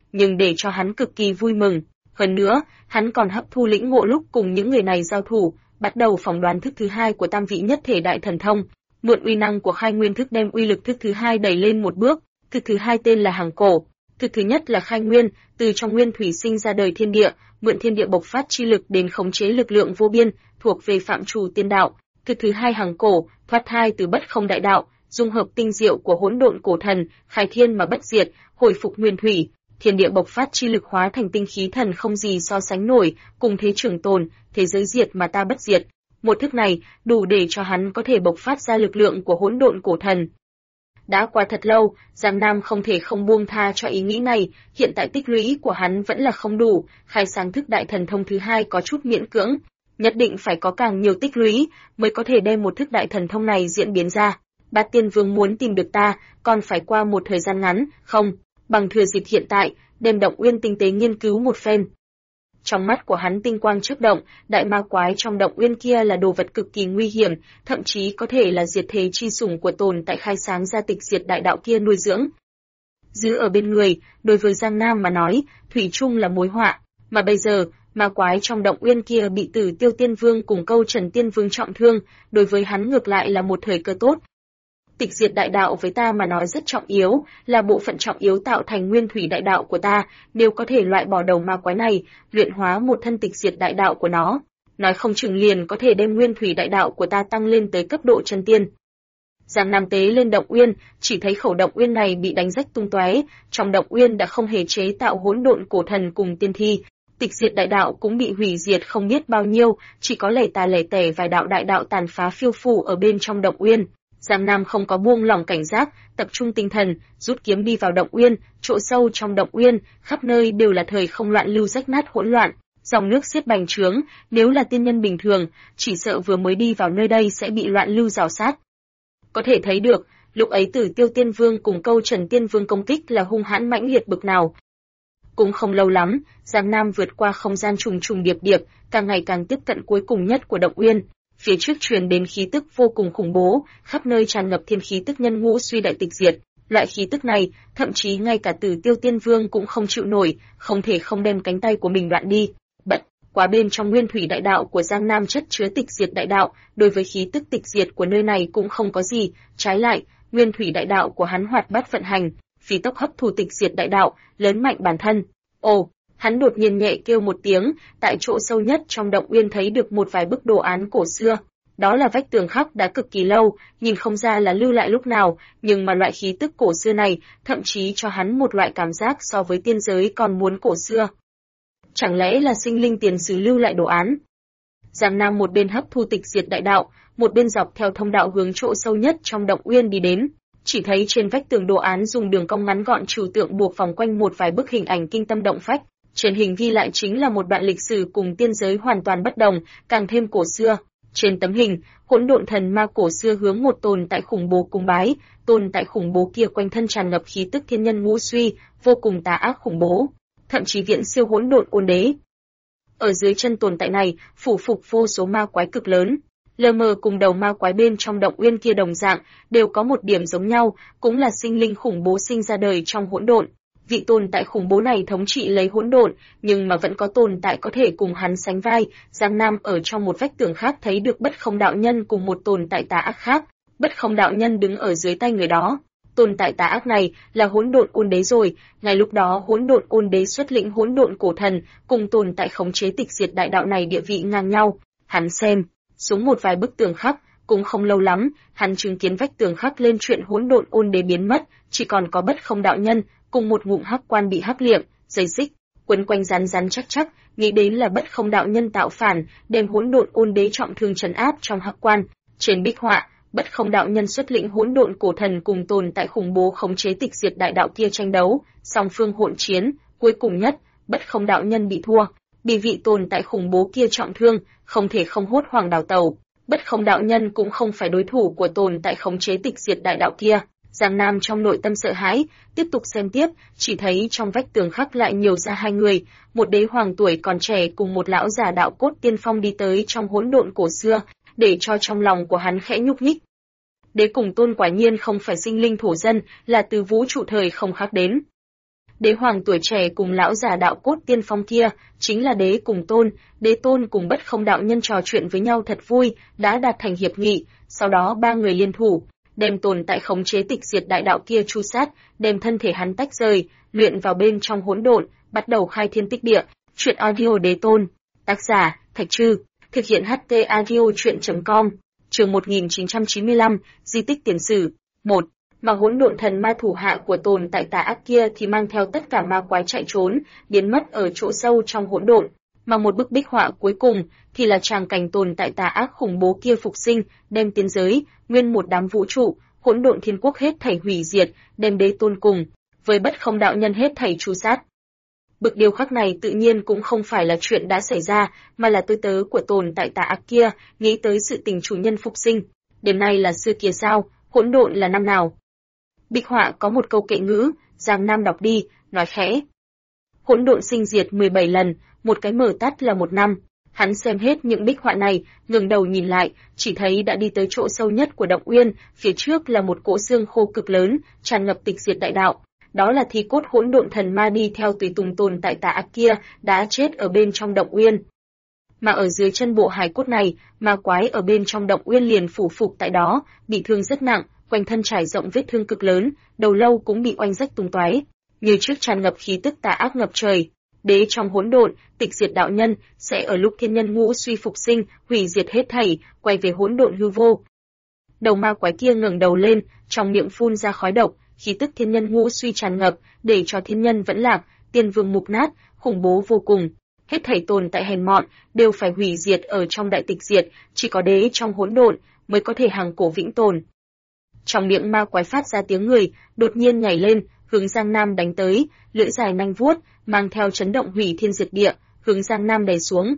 nhưng để cho hắn cực kỳ vui mừng. Hơn nữa, hắn còn hấp thu lĩnh ngộ lúc cùng những người này giao thủ, bắt đầu phỏng đoán thức thứ hai của tam vị nhất thể đại thần thông, mượn uy năng của khai nguyên thức đem uy lực thức thứ hai đẩy lên một bước. Thức thứ hai tên là Hằng Cổ. Thức thứ nhất là khai nguyên, từ trong nguyên thủy sinh ra đời thiên địa, mượn thiên địa bộc phát chi lực đến khống chế lực lượng vô biên, thuộc về phạm trù tiên đạo. Thức thứ hai Hằng Cổ, thoát thai từ bất không đại đạo, dung hợp tinh diệu của hỗn độn cổ thần, khai thiên mà bất diệt, hồi phục nguyên thủy, thiên địa bộc phát chi lực hóa thành tinh khí thần không gì so sánh nổi, cùng thế trường tồn, thế giới diệt mà ta bất diệt. Một thức này đủ để cho hắn có thể bộc phát ra lực lượng của hỗn độn cổ thần. Đã qua thật lâu, Giang Nam không thể không buông tha cho ý nghĩ này, hiện tại tích lũy của hắn vẫn là không đủ, khai sáng thức đại thần thông thứ hai có chút miễn cưỡng, nhất định phải có càng nhiều tích lũy mới có thể đem một thức đại thần thông này diễn biến ra. Bát Tiên Vương muốn tìm được ta, còn phải qua một thời gian ngắn, không, bằng thừa dịp hiện tại, đem Động Uyên tinh tế nghiên cứu một phen. Trong mắt của hắn tinh quang chớp động, đại ma quái trong Động Uyên kia là đồ vật cực kỳ nguy hiểm, thậm chí có thể là diệt thế chi sủng của tồn tại khai sáng ra tịch diệt đại đạo kia nuôi dưỡng. Giữ ở bên người, đối với Giang Nam mà nói, thủy chung là mối họa, mà bây giờ, ma quái trong Động Uyên kia bị Tử Tiêu Tiên Vương cùng Câu Trần Tiên Vương trọng thương, đối với hắn ngược lại là một thời cơ tốt. Tịch diệt đại đạo với ta mà nói rất trọng yếu, là bộ phận trọng yếu tạo thành nguyên thủy đại đạo của ta, nếu có thể loại bỏ đầu ma quái này, luyện hóa một thân tịch diệt đại đạo của nó, nói không chừng liền có thể đem nguyên thủy đại đạo của ta tăng lên tới cấp độ chân tiên. Giang Nam tế lên Động Uyên, chỉ thấy khẩu Động Uyên này bị đánh rách tung tóe, trong Động Uyên đã không hề chế tạo hỗn độn cổ thần cùng tiên thi, tịch diệt đại đạo cũng bị hủy diệt không biết bao nhiêu, chỉ có lẻ tà lẻ tẻ vài đạo đại đạo tàn phá phiêu phù ở bên trong Động Uyên. Giang Nam không có buông lỏng cảnh giác, tập trung tinh thần, rút kiếm đi vào Động Uyên, chỗ sâu trong Động Uyên, khắp nơi đều là thời không loạn lưu rách nát hỗn loạn, dòng nước xiết bành trướng, nếu là tiên nhân bình thường, chỉ sợ vừa mới đi vào nơi đây sẽ bị loạn lưu rào sát. Có thể thấy được, lúc ấy Tử Tiêu Tiên Vương cùng Câu Trần Tiên Vương công kích là hung hãn mãnh liệt bực nào. Cũng không lâu lắm, Giang Nam vượt qua không gian trùng trùng điệp điệp, càng ngày càng tiếp cận cuối cùng nhất của Động Uyên. Phía trước truyền đến khí tức vô cùng khủng bố, khắp nơi tràn ngập thiên khí tức nhân ngũ suy đại tịch diệt. Loại khí tức này, thậm chí ngay cả Tử Tiêu Tiên Vương cũng không chịu nổi, không thể không đem cánh tay của mình đoạn đi. Bật, quá bên trong nguyên thủy đại đạo của Giang Nam chất chứa tịch diệt đại đạo, đối với khí tức tịch diệt của nơi này cũng không có gì, trái lại, nguyên thủy đại đạo của hắn hoạt bát vận hành, phi tốc hấp thu tịch diệt đại đạo, lớn mạnh bản thân. Ồ, hắn đột nhiên nhẹ kêu một tiếng, tại chỗ sâu nhất trong Động Uyên thấy được một vài bức đồ án cổ xưa. Đó là vách tường khắc đã cực kỳ lâu, nhìn không ra là lưu lại lúc nào, nhưng mà loại khí tức cổ xưa này, thậm chí cho hắn một loại cảm giác so với tiên giới còn muốn cổ xưa. Chẳng lẽ là sinh linh tiền sử lưu lại đồ án? Giang Nam một bên hấp thu tịch diệt đại đạo, một bên dọc theo thông đạo hướng chỗ sâu nhất trong Động Uyên đi đến. Chỉ thấy trên vách tường đồ án dùng đường cong ngắn gọn trừu tượng buộc vòng quanh một vài bức hình ảnh kinh tâm động phách. Trên hình ghi lại chính là một đoạn lịch sử cùng tiên giới hoàn toàn bất đồng, càng thêm cổ xưa. Trên tấm hình, hỗn độn thần ma cổ xưa hướng một tồn tại khủng bố cung bái, tồn tại khủng bố kia quanh thân tràn ngập khí tức thiên nhân ngũ suy, vô cùng tà ác khủng bố, thậm chí viễn siêu hỗn độn ôn đế. Ở dưới chân tồn tại này, phủ phục vô số ma quái cực lớn. Lờ mờ cùng đầu ma quái bên trong Động Uyên kia đồng dạng, đều có một điểm giống nhau, cũng là sinh linh khủng bố sinh ra đời trong hỗn độn. Vị tồn tại khủng bố này thống trị lấy hỗn độn, nhưng mà vẫn có tồn tại có thể cùng hắn sánh vai. Giang Nam ở trong một vách tường khác thấy được Bất Không đạo nhân cùng một tồn tại tà ác khác. Bất Không đạo nhân đứng ở dưới tay người đó. Tồn tại tà ác này là hỗn độn ôn đế rồi. Ngay lúc đó hỗn độn ôn đế xuất lĩnh hỗn độn cổ thần, cùng tồn tại khống chế tịch diệt đại đạo này địa vị ngang nhau. Hắn xem xuống một vài bức tường khắc, cũng không lâu lắm, hắn chứng kiến vách tường khắc lên chuyện hỗn độn ôn đế biến mất, chỉ còn có Bất Không đạo nhân cùng một ngụm hắc quan bị hắc liệm, dây xích quấn quanh rắn rắn chắc chắc, nghĩ đến là Bất Không đạo nhân tạo phản, đem hỗn độn ôn đế trọng thương trấn áp trong hắc quan. Trên bích họa, Bất Không đạo nhân xuất lĩnh hỗn độn cổ thần cùng tồn tại khủng bố khống chế tịch diệt đại đạo kia tranh đấu, song phương hỗn chiến, cuối cùng nhất, Bất Không đạo nhân bị thua, bị vị tồn tại khủng bố kia trọng thương, không thể không hốt hoảng đào tẩu. Bất Không đạo nhân cũng không phải đối thủ của tồn tại khống chế tịch diệt đại đạo kia. Giang Nam trong nội tâm sợ hãi, tiếp tục xem tiếp, chỉ thấy trong vách tường khắc lại nhiều ra hai người, một đế hoàng tuổi còn trẻ cùng một lão già đạo cốt tiên phong đi tới trong hỗn độn cổ xưa, để cho trong lòng của hắn khẽ nhúc nhích. Đế cùng tôn quả nhiên không phải sinh linh thổ dân, là từ vũ trụ thời không khác đến. Đế hoàng tuổi trẻ cùng lão già đạo cốt tiên phong kia, chính là đế cùng tôn, đế tôn cùng Bất Không đạo nhân trò chuyện với nhau thật vui, đã đạt thành hiệp nghị, sau đó ba người liên thủ, đem tồn tại khống chế tịch diệt đại đạo kia tru sát, đem thân thể hắn tách rời, luyện vào bên trong hỗn độn, bắt đầu khai thiên tích địa. Truyện audio đế tôn, tác giả Thạch Trư, thực hiện HT audio truyện.com. Chương 1995, di tích tiền sử. 1. Mà hỗn độn thần ma thủ hạ của tồn tại tà ác kia thì mang theo tất cả ma quái chạy trốn, biến mất ở chỗ sâu trong hỗn độn. Mà một bức bích họa cuối cùng thì là tràng cảnh tồn tại tà ác khủng bố kia phục sinh, đem tiến giới, nguyên một đám vũ trụ, hỗn độn thiên quốc hết thảy hủy diệt, đem đế tôn cùng với Bất Không đạo nhân hết thảy tru sát. Bức điêu khắc này tự nhiên cũng không phải là chuyện đã xảy ra, mà là tôi tớ của tồn tại tà ác kia nghĩ tới sự tình chủ nhân phục sinh. Đêm nay là xưa kia sao, hỗn độn là năm nào? Bích họa có một câu kệ ngữ, Giang Nam đọc đi, nói khẽ. Hỗn độn sinh diệt 17 lần, một cái mở tắt là một năm. Hắn xem hết những bích họa này, ngẩng đầu nhìn lại, chỉ thấy đã đi tới chỗ sâu nhất của động uyên, phía trước là một cỗ xương khô cực lớn, tràn ngập tịch diệt đại đạo. Đó là thi cốt hỗn độn thần ma đi theo tùy tùng tồn tại tà ác kia, đã chết ở bên trong động uyên. Mà ở dưới chân bộ hài cốt này, ma quái ở bên trong động uyên liền phủ phục tại đó, bị thương rất nặng, quanh thân trải rộng vết thương cực lớn, đầu lâu cũng bị oanh rách tung tóe, như trước tràn ngập khí tức tà ác ngập trời. Đế trong hỗn độn, tịch diệt đạo nhân sẽ ở lúc thiên nhân ngũ suy phục sinh, hủy diệt hết thảy, quay về hỗn độn hư vô. Đầu ma quái kia ngẩng đầu lên, trong miệng phun ra khói độc, khí tức thiên nhân ngũ suy tràn ngập, để cho thiên nhân vẫn lạc, tiên vương mục nát, khủng bố vô cùng. Hết thảy tồn tại hèn mọn đều phải hủy diệt ở trong đại tịch diệt, chỉ có đế trong hỗn độn mới có thể hằng cổ vĩnh tồn. Trong miệng ma quái phát ra tiếng người, đột nhiên nhảy lên, hướng Giang Nam đánh tới, lưỡi dài nanh vuốt, mang theo chấn động hủy thiên diệt địa, hướng Giang Nam đè xuống.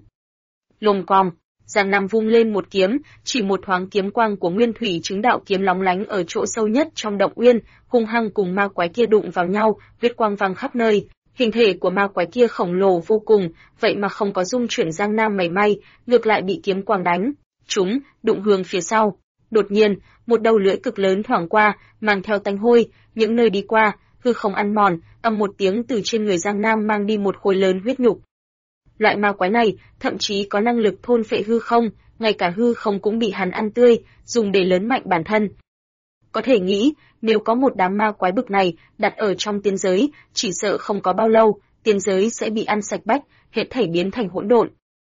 Lồm còm, Giang Nam vung lên một kiếm, chỉ một thoáng kiếm quang của Nguyên Thủy Chứng Đạo kiếm lóng lánh ở chỗ sâu nhất trong động uyên, hung hăng cùng ma quái kia đụng vào nhau, huyết quang vang khắp nơi. Hình thể của ma quái kia khổng lồ vô cùng, vậy mà không có dung chuyển Giang Nam mảy may, ngược lại bị kiếm quang đánh trúng, đụng hướng phía sau. Đột nhiên, một đầu lưỡi cực lớn thoảng qua, mang theo tanh hôi, những nơi đi qua, hư không ăn mòn, ầm một tiếng từ trên người Giang Nam mang đi một khối lớn huyết nhục. Loại ma quái này thậm chí có năng lực thôn phệ hư không, ngay cả hư không cũng bị hắn ăn tươi, dùng để lớn mạnh bản thân. Có thể nghĩ, nếu có một đám ma quái bực này đặt ở trong tiên giới, chỉ sợ không có bao lâu, tiên giới sẽ bị ăn sạch bách, hết thảy biến thành hỗn độn.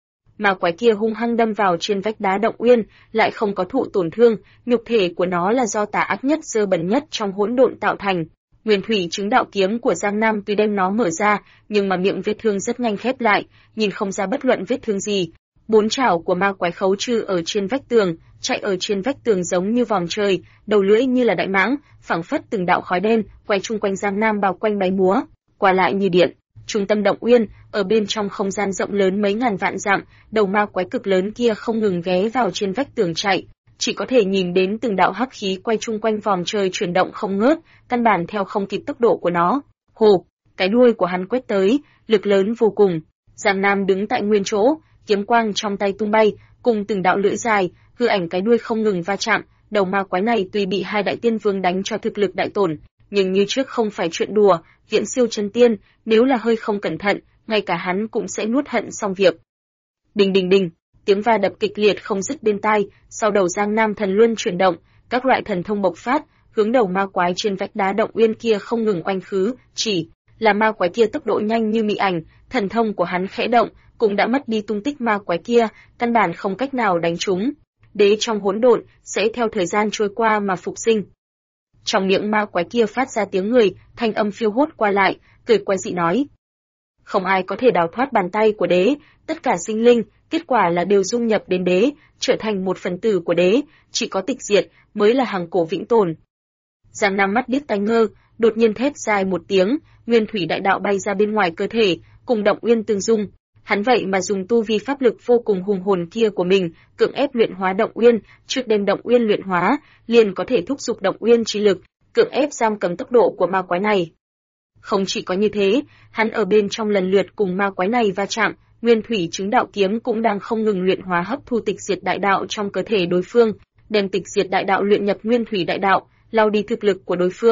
Ma quái kia hung hăng đâm vào trên vách đá động uyên, lại không có thụ tổn thương, nhục thể của nó là do tà ác nhất dơ bẩn nhất trong hỗn độn tạo thành. Nguyên Thủy Chứng Đạo kiếm của Giang Nam tuy đem nó mở ra, nhưng mà miệng vết thương rất nhanh khép lại, nhìn không ra bất luận vết thương gì. Bốn chảo của ma quái khấu trừ ở trên vách tường, chạy ở trên vách tường giống như vòm trời, đầu lưỡi như là đại mãng, phảng phất từng đạo khói đen quay chung quanh Giang Nam bao quanh bay múa, qua lại như điện. Trung tâm động uyên, ở bên trong không gian rộng lớn mấy ngàn vạn dặm, đầu ma quái cực lớn kia không ngừng ghé vào trên vách tường chạy, chỉ có thể nhìn đến từng đạo hắc khí quay chung quanh vòm trời chuyển động không ngớt, căn bản theo không kịp tốc độ của nó. Hồ, cái đuôi của hắn quét tới, lực lớn vô cùng. Giang Nam đứng tại nguyên chỗ, kiếm quang trong tay tung bay, cùng từng đạo lưỡi dài, hư ảnh cái đuôi không ngừng va chạm. Đầu ma quái này tuy bị hai đại tiên vương đánh cho thực lực đại tổn, nhưng như trước không phải chuyện đùa, viễn siêu chân tiên, nếu là hơi không cẩn thận, ngay cả hắn cũng sẽ nuốt hận xong việc. Đinh đinh đinh, tiếng va đập kịch liệt không dứt bên tai, sau đầu Giang Nam thần luân chuyển động, các loại thần thông bộc phát, hướng đầu ma quái trên vách đá động uyên kia không ngừng oanh khứ, chỉ là ma quái kia tốc độ nhanh như mị ảnh, thần thông của hắn khẽ động, cũng đã mất đi tung tích ma quái kia, căn bản không cách nào đánh trúng. Đế trong hỗn độn sẽ theo thời gian trôi qua mà phục sinh. Trong miệng ma quái kia phát ra tiếng người, thanh âm phiêu hốt qua lại, cười quái dị nói: không ai có thể đào thoát bàn tay của đế, tất cả sinh linh, kết quả là đều dung nhập đến đế, trở thành một phần tử của đế, chỉ có tịch diệt mới là hằng cổ vĩnh tồn. Giang Nam mắt điếc tai ngơ, đột nhiên thét dài một tiếng, nguyên thủy đại đạo bay ra bên ngoài cơ thể, cùng động uyên tương dung. Hắn vậy mà dùng tu vi pháp lực vô cùng hùng hồn kia của mình, cưỡng ép luyện hóa động uyên, trước đem động uyên luyện hóa, liền có thể thúc giục động uyên chi lực, cưỡng ép giam cầm tốc độ của ma quái này. Không chỉ có như thế, hắn ở bên trong lần lượt cùng ma quái này va chạm, Nguyên Thủy Chứng Đạo kiếm cũng đang không ngừng luyện hóa hấp thu tịch diệt đại đạo trong cơ thể đối phương, đem tịch diệt đại đạo luyện nhập Nguyên Thủy đại đạo, lao đi thực lực của đối phương.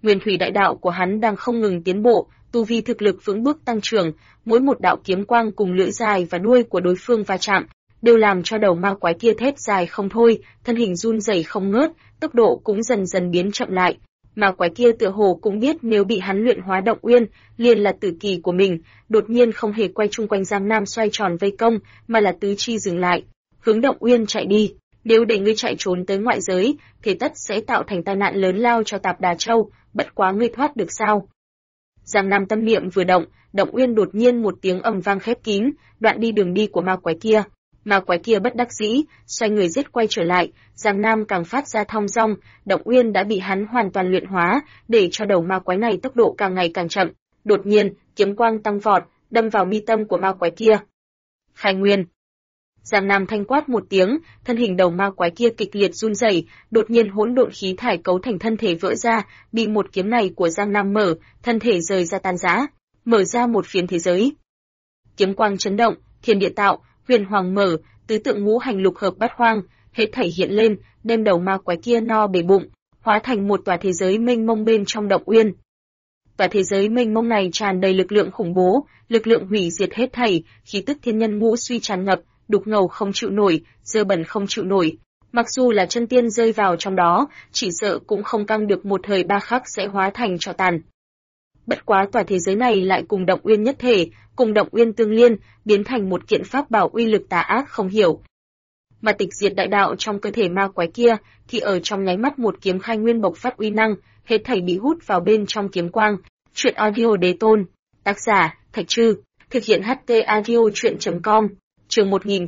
Nguyên thủy đại đạo của hắn đang không ngừng tiến bộ, tu vi thực lực vững bước tăng trưởng, mỗi một đạo kiếm quang cùng lưỡi dài và đuôi của đối phương va chạm, đều làm cho đầu ma quái kia thét dài không thôi, thân hình run rẩy không ngớt, tốc độ cũng dần dần biến chậm lại. Ma quái kia tựa hồ cũng biết nếu bị hắn luyện hóa động uyên, liền là tử kỳ của mình, đột nhiên không hề quay chung quanh Giang Nam xoay tròn vây công, mà là tứ chi dừng lại, hướng động uyên chạy đi. Nếu để ngươi chạy trốn tới ngoại giới, thế tất sẽ tạo thành tai nạn lớn lao cho Tạp Đà Châu, bất quá ngươi thoát được sao? Giang Nam tâm niệm vừa động, động uyên đột nhiên một tiếng ầm vang khép kín, đoạn đi đường đi của ma quái kia. Ma quái kia bất đắc dĩ, xoay người giết quay trở lại, Giang Nam càng phát ra thong dong, động uyên đã bị hắn hoàn toàn luyện hóa, để cho đầu ma quái này tốc độ càng ngày càng chậm. Đột nhiên, kiếm quang tăng vọt, đâm vào mi tâm của ma quái kia. Khai nguyên. Giang Nam thanh quát một tiếng, thân hình đầu ma quái kia kịch liệt run rẩy, đột nhiên hỗn độn khí thải cấu thành thân thể vỡ ra, bị một kiếm này của Giang Nam mở, thân thể rời ra tan rã, mở ra một phiến thế giới. Kiếm quang chấn động, thiên địa tạo, huyền hoàng mở, tứ tượng ngũ hành lục hợp bát hoang, hết thảy hiện lên, đem đầu ma quái kia no bể bụng, hóa thành một tòa thế giới mênh mông bên trong động uyên. Tòa thế giới mênh mông này tràn đầy lực lượng khủng bố, lực lượng hủy diệt hết thảy, khí tức thiên nhân ngũ suy tràn ngập, đục ngầu không chịu nổi, dơ bẩn không chịu nổi. Mặc dù là chân tiên rơi vào trong đó, chỉ sợ cũng không căng được một thời ba khắc sẽ hóa thành tro tàn. Bất quá tòa thế giới này lại cùng động uyên nhất thể, cùng động uyên tương liên, biến thành một kiện pháp bảo uy lực tà ác không hiểu. Mà tịch diệt đại đạo trong cơ thể ma quái kia, thì ở trong nháy mắt một kiếm khai nguyên bộc phát uy năng, hết thảy bị hút vào bên trong kiếm quang. Truyện audio đế tôn, tác giả Thạch Trư, thực hiện HT audio truyện.com. Chương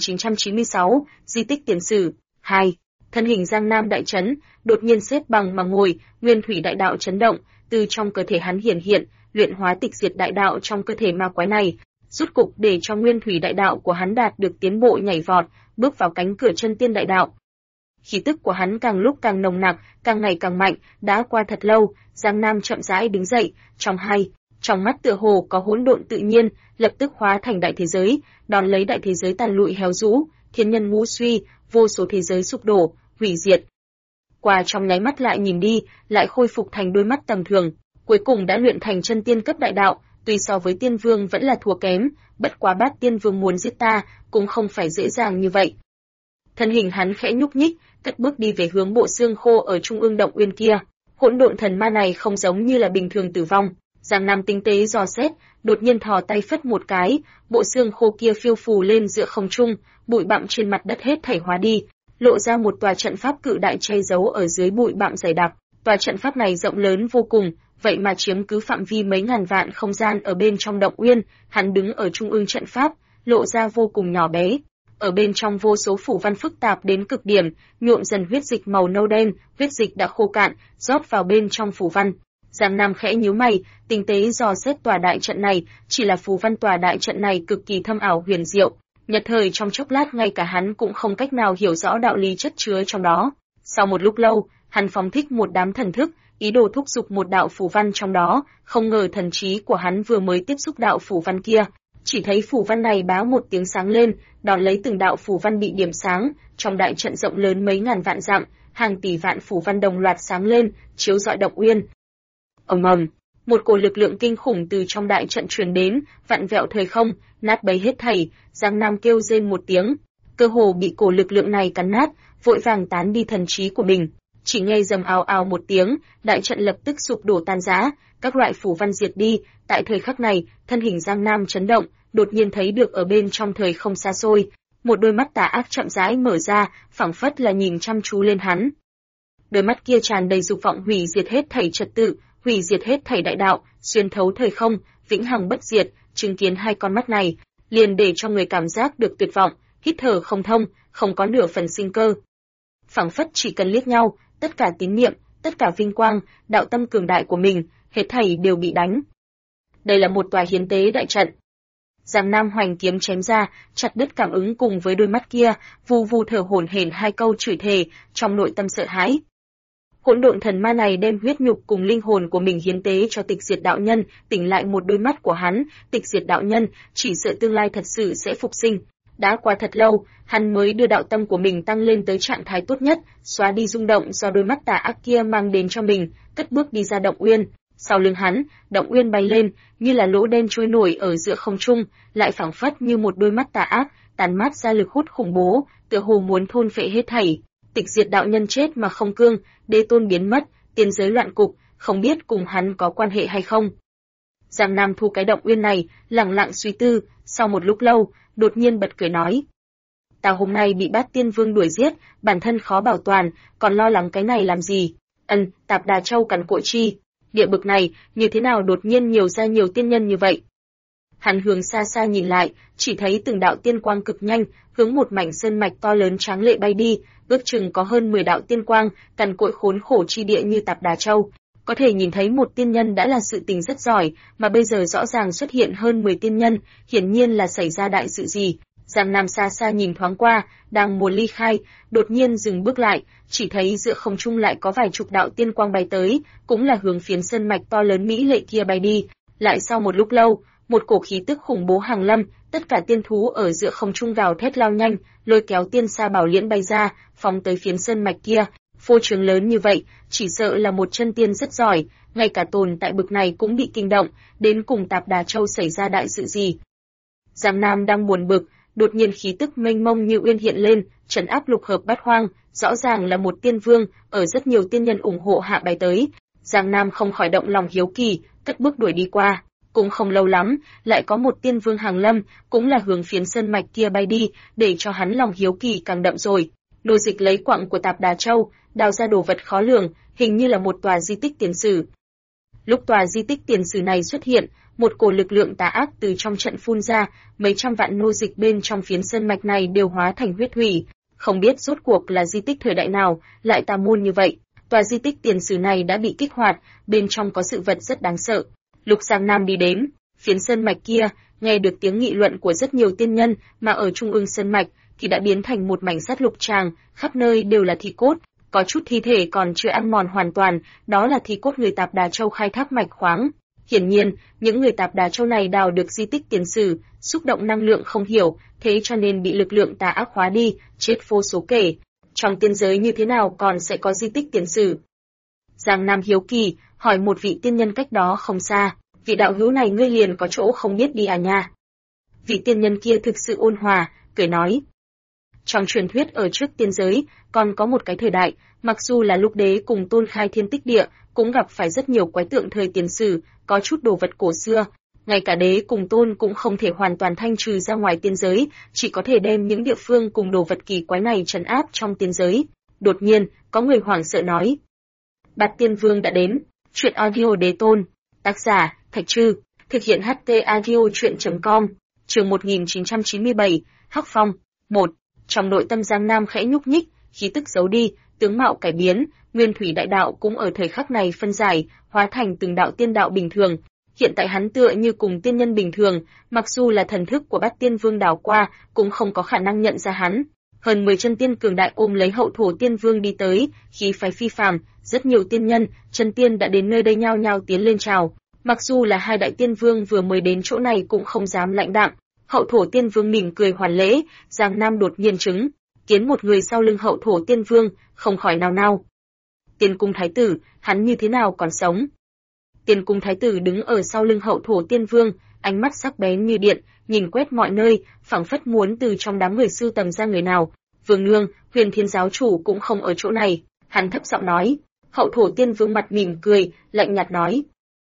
1996, di tích tiền sử 2. Thân hình Giang Nam đại chấn, đột nhiên xếp bằng mà ngồi, nguyên thủy đại đạo chấn động, từ trong cơ thể hắn hiển hiện, luyện hóa tịch diệt đại đạo trong cơ thể ma quái này, rút cục để cho nguyên thủy đại đạo của hắn đạt được tiến bộ nhảy vọt, bước vào cánh cửa chân tiên đại đạo. Khí tức của hắn càng lúc càng nồng nặc, càng ngày càng mạnh, đã qua thật lâu, Giang Nam chậm rãi đứng dậy, trong mắt tựa hồ có hỗn độn tự nhiên, lập tức hóa thành đại thế giới, đón lấy đại thế giới tàn lụi héo rũ, thiên nhân ngũ suy, vô số thế giới sụp đổ, hủy diệt. Qua trong nháy mắt lại nhìn đi, lại khôi phục thành đôi mắt tầm thường, cuối cùng đã luyện thành chân tiên cấp đại đạo, tuy so với tiên vương vẫn là thua kém, bất quá Bát Tiên Vương muốn giết ta, cũng không phải dễ dàng như vậy. Thân hình hắn khẽ nhúc nhích, cất bước đi về hướng bộ xương khô ở trung ương động uyên kia. Hỗn độn thần ma này không giống như là bình thường tử vong. Giang Nam tinh tế dò xét, đột nhiên thò tay phất một cái, bộ xương khô kia phiêu phù lên giữa không trung, bụi bặm trên mặt đất hết thảy hóa đi, lộ ra một tòa trận pháp cự đại che giấu ở dưới bụi bặm dày đặc. Tòa trận pháp này rộng lớn vô cùng, vậy mà chiếm cứ phạm vi mấy ngàn vạn không gian ở bên trong động uyên, hắn đứng ở trung ương trận pháp, lộ ra vô cùng nhỏ bé. Ở bên trong vô số phủ văn phức tạp đến cực điểm, nhuộm dần huyết dịch màu nâu đen, huyết dịch đã khô cạn, rót vào bên trong phủ văn. Giang Nam khẽ nhíu mày, tinh tế dò xét tòa đại trận này, chỉ là phù văn tòa đại trận này cực kỳ thâm ảo huyền diệu, nhất thời trong chốc lát ngay cả hắn cũng không cách nào hiểu rõ đạo lý chất chứa trong đó. Sau một lúc lâu, hắn phóng thích một đám thần thức, ý đồ thúc giục một đạo phù văn trong đó, không ngờ thần trí của hắn vừa mới tiếp xúc đạo phù văn kia, chỉ thấy phù văn này bá một tiếng sáng lên, đón lấy từng đạo phù văn bị điểm sáng, trong đại trận rộng lớn mấy ngàn vạn dặm, hàng tỷ vạn phù văn đồng loạt sáng lên, chiếu rọi động uyên. Ầm ầm, một cổ lực lượng kinh khủng từ trong đại trận truyền đến, vặn vẹo thời không, nát bấy hết thảy. Giang Nam kêu rên một tiếng, cơ hồ bị cổ lực lượng này cắn nát, vội vàng tán đi thần trí của mình. Chỉ nghe rầm ào ào một tiếng, đại trận lập tức sụp đổ tan rã, các loại phù văn diệt đi. Tại thời khắc này, thân hình Giang Nam chấn động, đột nhiên thấy được ở bên trong thời không xa xôi, một đôi mắt tà ác chậm rãi mở ra, phảng phất là nhìn chăm chú lên hắn. Đôi mắt kia tràn đầy dục vọng hủy diệt hết thảy trật tự, hủy diệt hết thảy đại đạo, xuyên thấu thời không, vĩnh hằng bất diệt. Chứng kiến hai con mắt này, liền để cho người cảm giác được tuyệt vọng, hít thở không thông, không có nửa phần sinh cơ. Phảng phất chỉ cần liếc nhau, tất cả tín niệm, tất cả vinh quang, đạo tâm cường đại của mình, hết thảy đều bị đánh. Đây là một tòa hiến tế đại trận. Giang Nam hoành kiếm chém ra, chặt đứt cảm ứng cùng với đôi mắt kia, vù vù thở hổn hển hai câu chửi thề, trong nội tâm sợ hãi. Hỗn độn thần ma này đem huyết nhục cùng linh hồn của mình hiến tế cho Tịch Diệt đạo nhân, tỉnh lại một đôi mắt của hắn, Tịch Diệt đạo nhân chỉ sợ tương lai thật sự sẽ phục sinh. Đã qua thật lâu, hắn mới đưa đạo tâm của mình tăng lên tới trạng thái tốt nhất, xóa đi rung động do đôi mắt tà ác kia mang đến cho mình, cất bước đi ra động uyên. Sau lưng hắn, động uyên bay lên, như là lỗ đen trôi nổi ở giữa không trung, lại phảng phất như một đôi mắt tà ác, tàn mát ra lực hút khủng bố, tựa hồ muốn thôn phệ hết thảy. Tịch diệt đạo nhân chết mà không cương, đế tôn biến mất, tiên giới loạn cục, không biết cùng hắn có quan hệ hay không. Giang Nam thu cái động uyên này, lặng lặng suy tư, sau một lúc lâu, đột nhiên bật cười nói: "Ta hôm nay bị Bát Tiên Vương đuổi giết, bản thân khó bảo toàn, còn lo lắng cái này làm gì? Tạp Đà Châu cằn cội chi, địa bực này, như thế nào đột nhiên nhiều ra nhiều tiên nhân như vậy?" Hắn hướng xa xa nhìn lại, chỉ thấy từng đạo tiên quang cực nhanh, hướng một mảnh sơn mạch to lớn tráng lệ bay đi, ước chừng có hơn 10 đạo tiên quang, cằn cội khốn khổ chi địa như Tạp Đà Châu. Có thể nhìn thấy một tiên nhân đã là sự tình rất giỏi, mà bây giờ rõ ràng xuất hiện hơn 10 tiên nhân, hiển nhiên là xảy ra đại sự gì. Giang Nam xa xa nhìn thoáng qua, đang muốn ly khai, đột nhiên dừng bước lại, chỉ thấy giữa không trung lại có vài chục đạo tiên quang bay tới, cũng là hướng phiến sơn mạch to lớn mỹ lệ kia bay đi. Lại sau một lúc lâu, một cổ khí tức khủng bố hàng lâm, tất cả tiên thú ở giữa không trung gào thét lao nhanh, lôi kéo tiên sa bảo liễn bay ra, phóng tới phiến sơn mạch kia. Phô trương lớn như vậy, chỉ sợ là một chân tiên rất giỏi, ngay cả tồn tại bực này cũng bị kinh động, đến cùng Tạp Đà Châu xảy ra đại sự gì. Giang Nam đang buồn bực, đột nhiên khí tức mênh mông như uyên hiện lên, trấn áp lục hợp bát hoang, rõ ràng là một tiên vương, ở rất nhiều tiên nhân ủng hộ hạ bay tới. Giang Nam không khỏi động lòng hiếu kỳ, cất bước đuổi đi qua. Cũng không lâu lắm, lại có một tiên vương hàng lâm, cũng là hướng phiến sơn mạch kia bay đi, để cho hắn lòng hiếu kỳ càng đậm rồi. Nô Dịch lấy quặng của Tạp Đà Châu, đào ra đồ vật khó lường, hình như là một tòa di tích tiền sử. Lúc tòa di tích tiền sử này xuất hiện, một cổ lực lượng tà ác từ trong trận phun ra, mấy trăm vạn nô dịch bên trong phiến sơn mạch này đều hóa thành huyết thủy. Không biết rốt cuộc là di tích thời đại nào, lại tà môn như vậy. Tòa di tích tiền sử này đã bị kích hoạt, bên trong có sự vật rất đáng sợ. Lục Giang Nam đi đến, phiến sơn mạch kia, nghe được tiếng nghị luận của rất nhiều tiên nhân, mà ở trung ương sơn mạch thì đã biến thành một mảnh sát lục tràng, khắp nơi đều là thi cốt, có chút thi thể còn chưa ăn mòn hoàn toàn, đó là thi cốt người Tạp Đà Châu khai thác mạch khoáng. Hiển nhiên, những người Tạp Đà Châu này đào được di tích tiền sử, xúc động năng lượng không hiểu, thế cho nên bị lực lượng tà ác hóa đi, chết vô số kể. Trong tiên giới như thế nào còn sẽ có di tích tiền sử? Giang Nam hiếu kỳ, hỏi một vị tiên nhân cách đó không xa, vị đạo hữu này ngươi liền có chỗ không biết đi à nha? Vị tiên nhân kia thực sự ôn hòa, cười nói. Trong truyền thuyết ở trước tiên giới, còn có một cái thời đại, mặc dù là lúc đế cùng tôn khai thiên tích địa, cũng gặp phải rất nhiều quái tượng thời tiền sử, có chút đồ vật cổ xưa. Ngay cả đế cùng tôn cũng không thể hoàn toàn thanh trừ ra ngoài tiên giới, chỉ có thể đem những địa phương cùng đồ vật kỳ quái này trấn áp trong tiên giới. Đột nhiên, có người hoảng sợ nói. Bát Tiên Vương đã đến. Chuyện audio đế tôn. Tác giả, Thạch Trư. Thực hiện HT audio chuyện.com. Chương 1997, Hắc Phong. 1. Trong nội tâm Giang Nam khẽ nhúc nhích, khí tức giấu đi, tướng mạo cải biến, nguyên thủy đại đạo cũng ở thời khắc này phân giải, hóa thành từng đạo tiên đạo bình thường. Hiện tại hắn tựa như cùng tiên nhân bình thường, mặc dù là thần thức của Bát Tiên Vương đảo qua, cũng không có khả năng nhận ra hắn. Hơn 10 chân tiên cường đại ôm lấy Hậu Thổ Tiên Vương đi tới, khí phái phi phàm, rất nhiều tiên nhân, chân tiên đã đến nơi đây nhao nhao tiến lên chào. Mặc dù là hai đại tiên vương vừa mới đến chỗ này cũng không dám lãnh đạm. Hậu Thổ Tiên Vương mỉm cười hoàn lễ, Giang Nam đột nhiên chứng kiến một người sau lưng Hậu Thổ Tiên Vương, không khỏi nao nao. Tiên cung thái tử, hắn như thế nào còn sống? Tiên cung thái tử đứng ở sau lưng Hậu Thổ Tiên Vương, ánh mắt sắc bén như điện, nhìn quét mọi nơi, phảng phất muốn từ trong đám người sưu tầm ra người nào. Vương nương, Huyền Thiên giáo chủ cũng không ở chỗ này, hắn thấp giọng nói. Hậu Thổ Tiên Vương mặt mỉm cười, lạnh nhạt nói.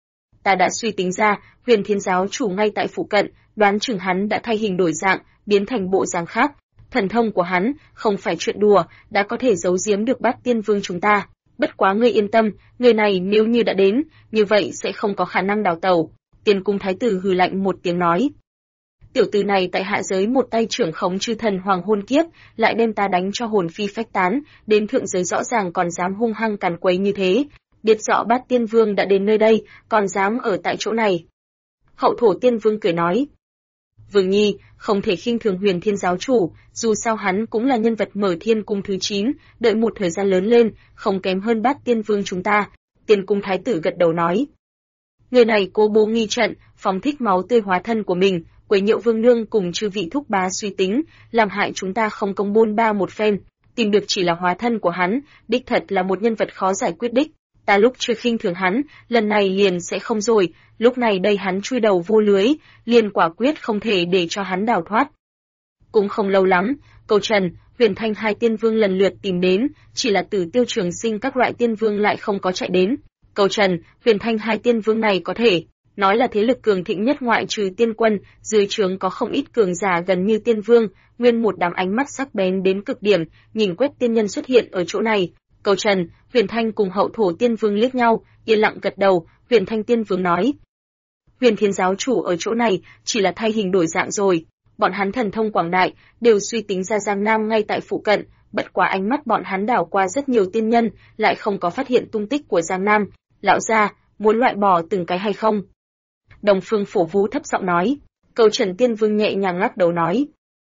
Ta đã suy tính ra, Huyền Thiên giáo chủ ngay tại phụ cận, đoán chừng hắn đã thay hình đổi dạng, biến thành bộ dáng khác. Thần thông của hắn, không phải chuyện đùa, đã có thể giấu giếm được Bát Tiên Vương chúng ta. Bất quá ngươi yên tâm, người này nếu như đã đến, như vậy sẽ không có khả năng đào tẩu. Tiên cung thái tử hừ lạnh một tiếng nói. Tiểu tử này tại hạ giới một tay trưởng khống chư thần hoàng hôn kiếp, lại đem ta đánh cho hồn phi phách tán, đến thượng giới rõ ràng còn dám hung hăng càn quấy như thế. Biết rõ Bát Tiên Vương đã đến nơi đây, còn dám ở tại chỗ này. Hậu Thổ Tiên Vương cười nói. Vương nhi, không thể khinh thường Huyền Thiên giáo chủ, dù sao hắn cũng là nhân vật mở thiên cung thứ 9, đợi một thời gian lớn lên, không kém hơn Bát Tiên Vương chúng ta. Tiên cung thái tử gật đầu nói. Người này cố bố nghi trận, phóng thích máu tươi hóa thân của mình, quấy nhiễu vương nương cùng chư vị thúc bá suy tính, làm hại chúng ta không công bôn ba một phen, tìm được chỉ là hóa thân của hắn, đích thật là một nhân vật khó giải quyết đích. Ta lúc chưa khinh thường hắn, lần này liền sẽ không rồi, lúc này đây hắn chui đầu vô lưới, liền quả quyết không thể để cho hắn đào thoát. Cũng không lâu lắm, Câu Trần, Huyền Thanh hai tiên vương lần lượt tìm đến, chỉ là Tử Tiêu Trường Sinh các loại tiên vương lại không có chạy đến. Câu Trần, Huyền Thanh hai tiên vương này có thể nói là thế lực cường thịnh nhất ngoại trừ tiên quân, dưới trướng có không ít cường giả gần như tiên vương, nguyên một đám ánh mắt sắc bén đến cực điểm, nhìn quét tiên nhân xuất hiện ở chỗ này. Câu Trần, Huyền Thanh cùng Hậu Thổ tiên vương liếc nhau, yên lặng gật đầu. Huyền Thanh tiên vương nói: Huyền Thiên giáo chủ ở chỗ này chỉ là thay hình đổi dạng rồi. Bọn hắn thần thông quảng đại, đều suy tính ra Giang Nam ngay tại phụ cận, bất quá ánh mắt bọn hắn đảo qua rất nhiều tiên nhân, lại không có phát hiện tung tích của Giang Nam. Lão gia, muốn loại bỏ từng cái hay không? Đồng Phương Phổ Vũ thấp giọng nói. Câu Trần tiên vương nhẹ nhàng lắc đầu nói: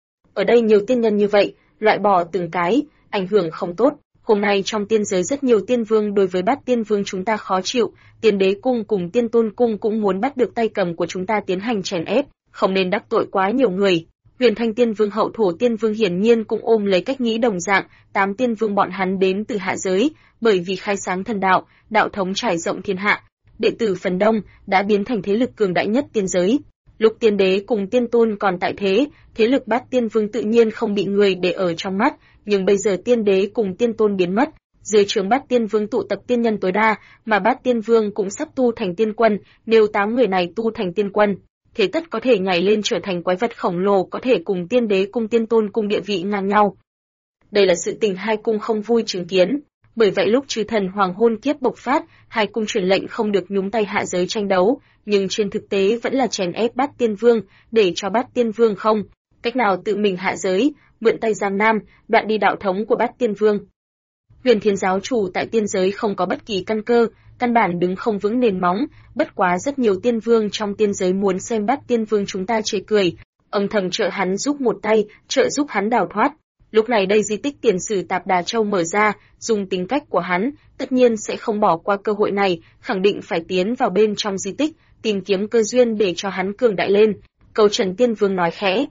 Ở đây nhiều tiên nhân như vậy, loại bỏ từng cái, ảnh hưởng không tốt. Hôm nay trong tiên giới rất nhiều tiên vương đối với Bát Tiên Vương chúng ta khó chịu, Tiên Đế cung cùng Tiên Tôn cung cũng muốn bắt được tay cầm của chúng ta tiến hành chèn ép, không nên đắc tội quá nhiều người. Huyền Thanh Tiên Vương Hậu Thổ Tiên Vương hiển nhiên cũng ôm lấy cách nghĩ đồng dạng, 8 tiên vương bọn hắn đến từ hạ giới, bởi vì khai sáng thần đạo, đạo thống trải rộng thiên hạ, đệ tử phần đông đã biến thành thế lực cường đại nhất tiên giới. Lúc Tiên Đế cùng Tiên Tôn còn tại thế, thế lực Bát Tiên Vương tự nhiên không bị người để ở trong mắt, nhưng bây giờ Tiên Đế cùng Tiên Tôn biến mất, dưới trướng Bát Tiên Vương tụ tập tiên nhân tối đa, mà Bát Tiên Vương cũng sắp tu thành tiên quân, nếu 8 người này tu thành tiên quân, thế tất có thể nhảy lên trở thành quái vật khổng lồ có thể cùng Tiên Đế cùng Tiên Tôn cùng địa vị ngang nhau. Đây là sự tình hai cung không vui chứng kiến, bởi vậy lúc Chư Thần Hoàng Hôn kiếp bộc phát, hai cung truyền lệnh không được nhúng tay hạ giới tranh đấu, nhưng trên thực tế vẫn là chèn ép Bát Tiên Vương, để cho Bát Tiên Vương không cách nào tự mình hạ giới, mượn tay Giang Nam, đoạn đi đạo thống của Bát Tiên Vương. Huyền Thiên giáo chủ tại tiên giới không có bất kỳ căn cơ, căn bản đứng không vững nền móng, bất quá rất nhiều tiên vương trong tiên giới muốn xem Bát Tiên Vương chúng ta chê cười, âm thầm trợ hắn giúp một tay, trợ giúp hắn đào thoát. Lúc này đây di tích tiền sử Tạp Đà Châu mở ra, dùng tính cách của hắn, tất nhiên sẽ không bỏ qua cơ hội này, khẳng định phải tiến vào bên trong di tích, tìm kiếm cơ duyên để cho hắn cường đại lên. Câu Trần Tiên Vương nói khẽ.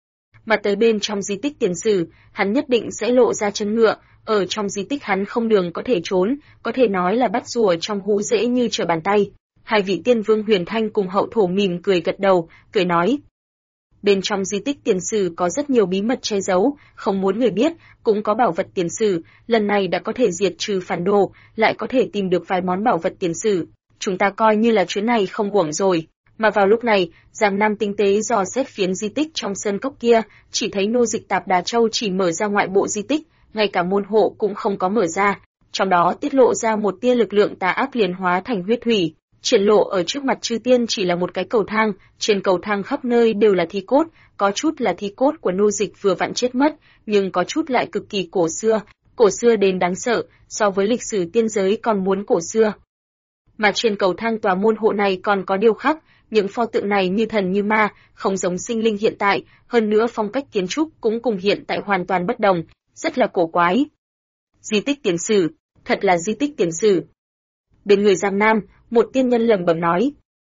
Mà tới bên trong di tích tiền sử, hắn nhất định sẽ lộ ra chân ngựa, ở trong di tích hắn không đường có thể trốn, có thể nói là bắt rùa trong hũ dễ như trở bàn tay. Hai vị tiên vương Huyền Thanh cùng Hậu Thổ mỉm cười gật đầu, cười nói: Bên trong di tích tiền sử có rất nhiều bí mật che giấu, không muốn người biết, cũng có bảo vật tiền sử, lần này đã có thể diệt trừ phản đồ, lại có thể tìm được vài món bảo vật tiền sử. Chúng ta coi như là chuyến này không uổng rồi. Mà vào lúc này, Giang Nam tinh tế dò xét phiến di tích trong sơn cốc kia, chỉ thấy nô dịch Tạp Đà Châu chỉ mở ra ngoại bộ di tích, ngay cả môn hộ cũng không có mở ra, trong đó tiết lộ ra một tia lực lượng tà ác liền hóa thành huyết thủy, triển lộ ở trước mặt chư tiên chỉ là một cái cầu thang, trên cầu thang khắp nơi đều là thi cốt, có chút là thi cốt của nô dịch vừa vặn chết mất, nhưng có chút lại cực kỳ cổ xưa đến đáng sợ, so với lịch sử tiên giới còn muốn cổ xưa. Mà trên cầu thang tòa môn hộ này còn có điêu khắc, những pho tượng này như thần như ma, không giống sinh linh hiện tại, hơn nữa phong cách kiến trúc cũng cùng hiện tại hoàn toàn bất đồng, rất là cổ quái. Di tích tiền sử, thật là di tích tiền sử. Bên người Giang Nam, một tiên nhân lẩm bẩm nói: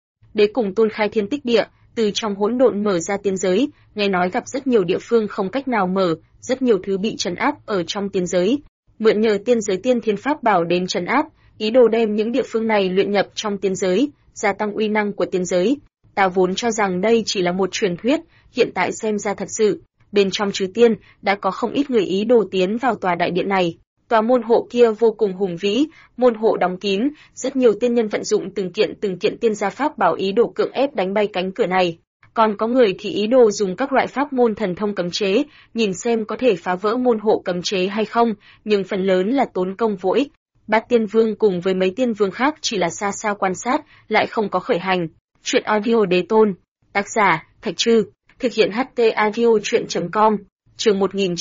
Đế cùng Tôn khai thiên tích địa, từ trong hỗn độn mở ra tiên giới, nghe nói gặp rất nhiều địa phương không cách nào mở, rất nhiều thứ bị trấn áp ở trong tiên giới, mượn nhờ tiên giới tiên thiên pháp bảo đến trấn áp, ý đồ đem những địa phương này luyện nhập trong tiên giới, gia tăng uy năng của tiên giới. Ta vốn cho rằng đây chỉ là một truyền thuyết, hiện tại xem ra thật sự, bên trong trừ tiên đã có không ít người ý đồ tiến vào tòa đại điện này. Tòa môn hộ kia vô cùng hùng vĩ, môn hộ đóng kín, rất nhiều tiên nhân vận dụng từng kiện tiên gia pháp bảo ý đồ cưỡng ép đánh bay cánh cửa này. Còn có người thì ý đồ dùng các loại pháp môn thần thông cấm chế, nhìn xem có thể phá vỡ môn hộ cấm chế hay không, nhưng phần lớn là tốn công vô ích. Bát Tiên Vương cùng với mấy tiên vương khác chỉ là xa xa quan sát, lại không có khởi hành. Chuyện audio Đế Tôn, tác giả Thạch Trư, thực hiện HT audio truyện.com, chương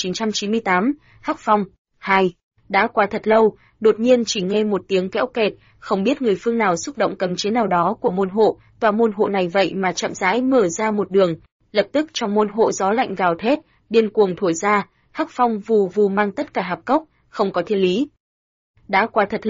1998, Hắc Phong 2. Đã qua thật lâu, đột nhiên chỉ nghe một tiếng kẽo kẹt, không biết người phương nào xúc động cấm chế nào đó của môn hộ, tòa môn hộ này vậy mà chậm rãi mở ra một đường, lập tức trong môn hộ gió lạnh gào thét, điên cuồng thổi ra, hắc phong vù vù mang tất cả hạp cốc, không có thiên lý. Đã qua thật lâu,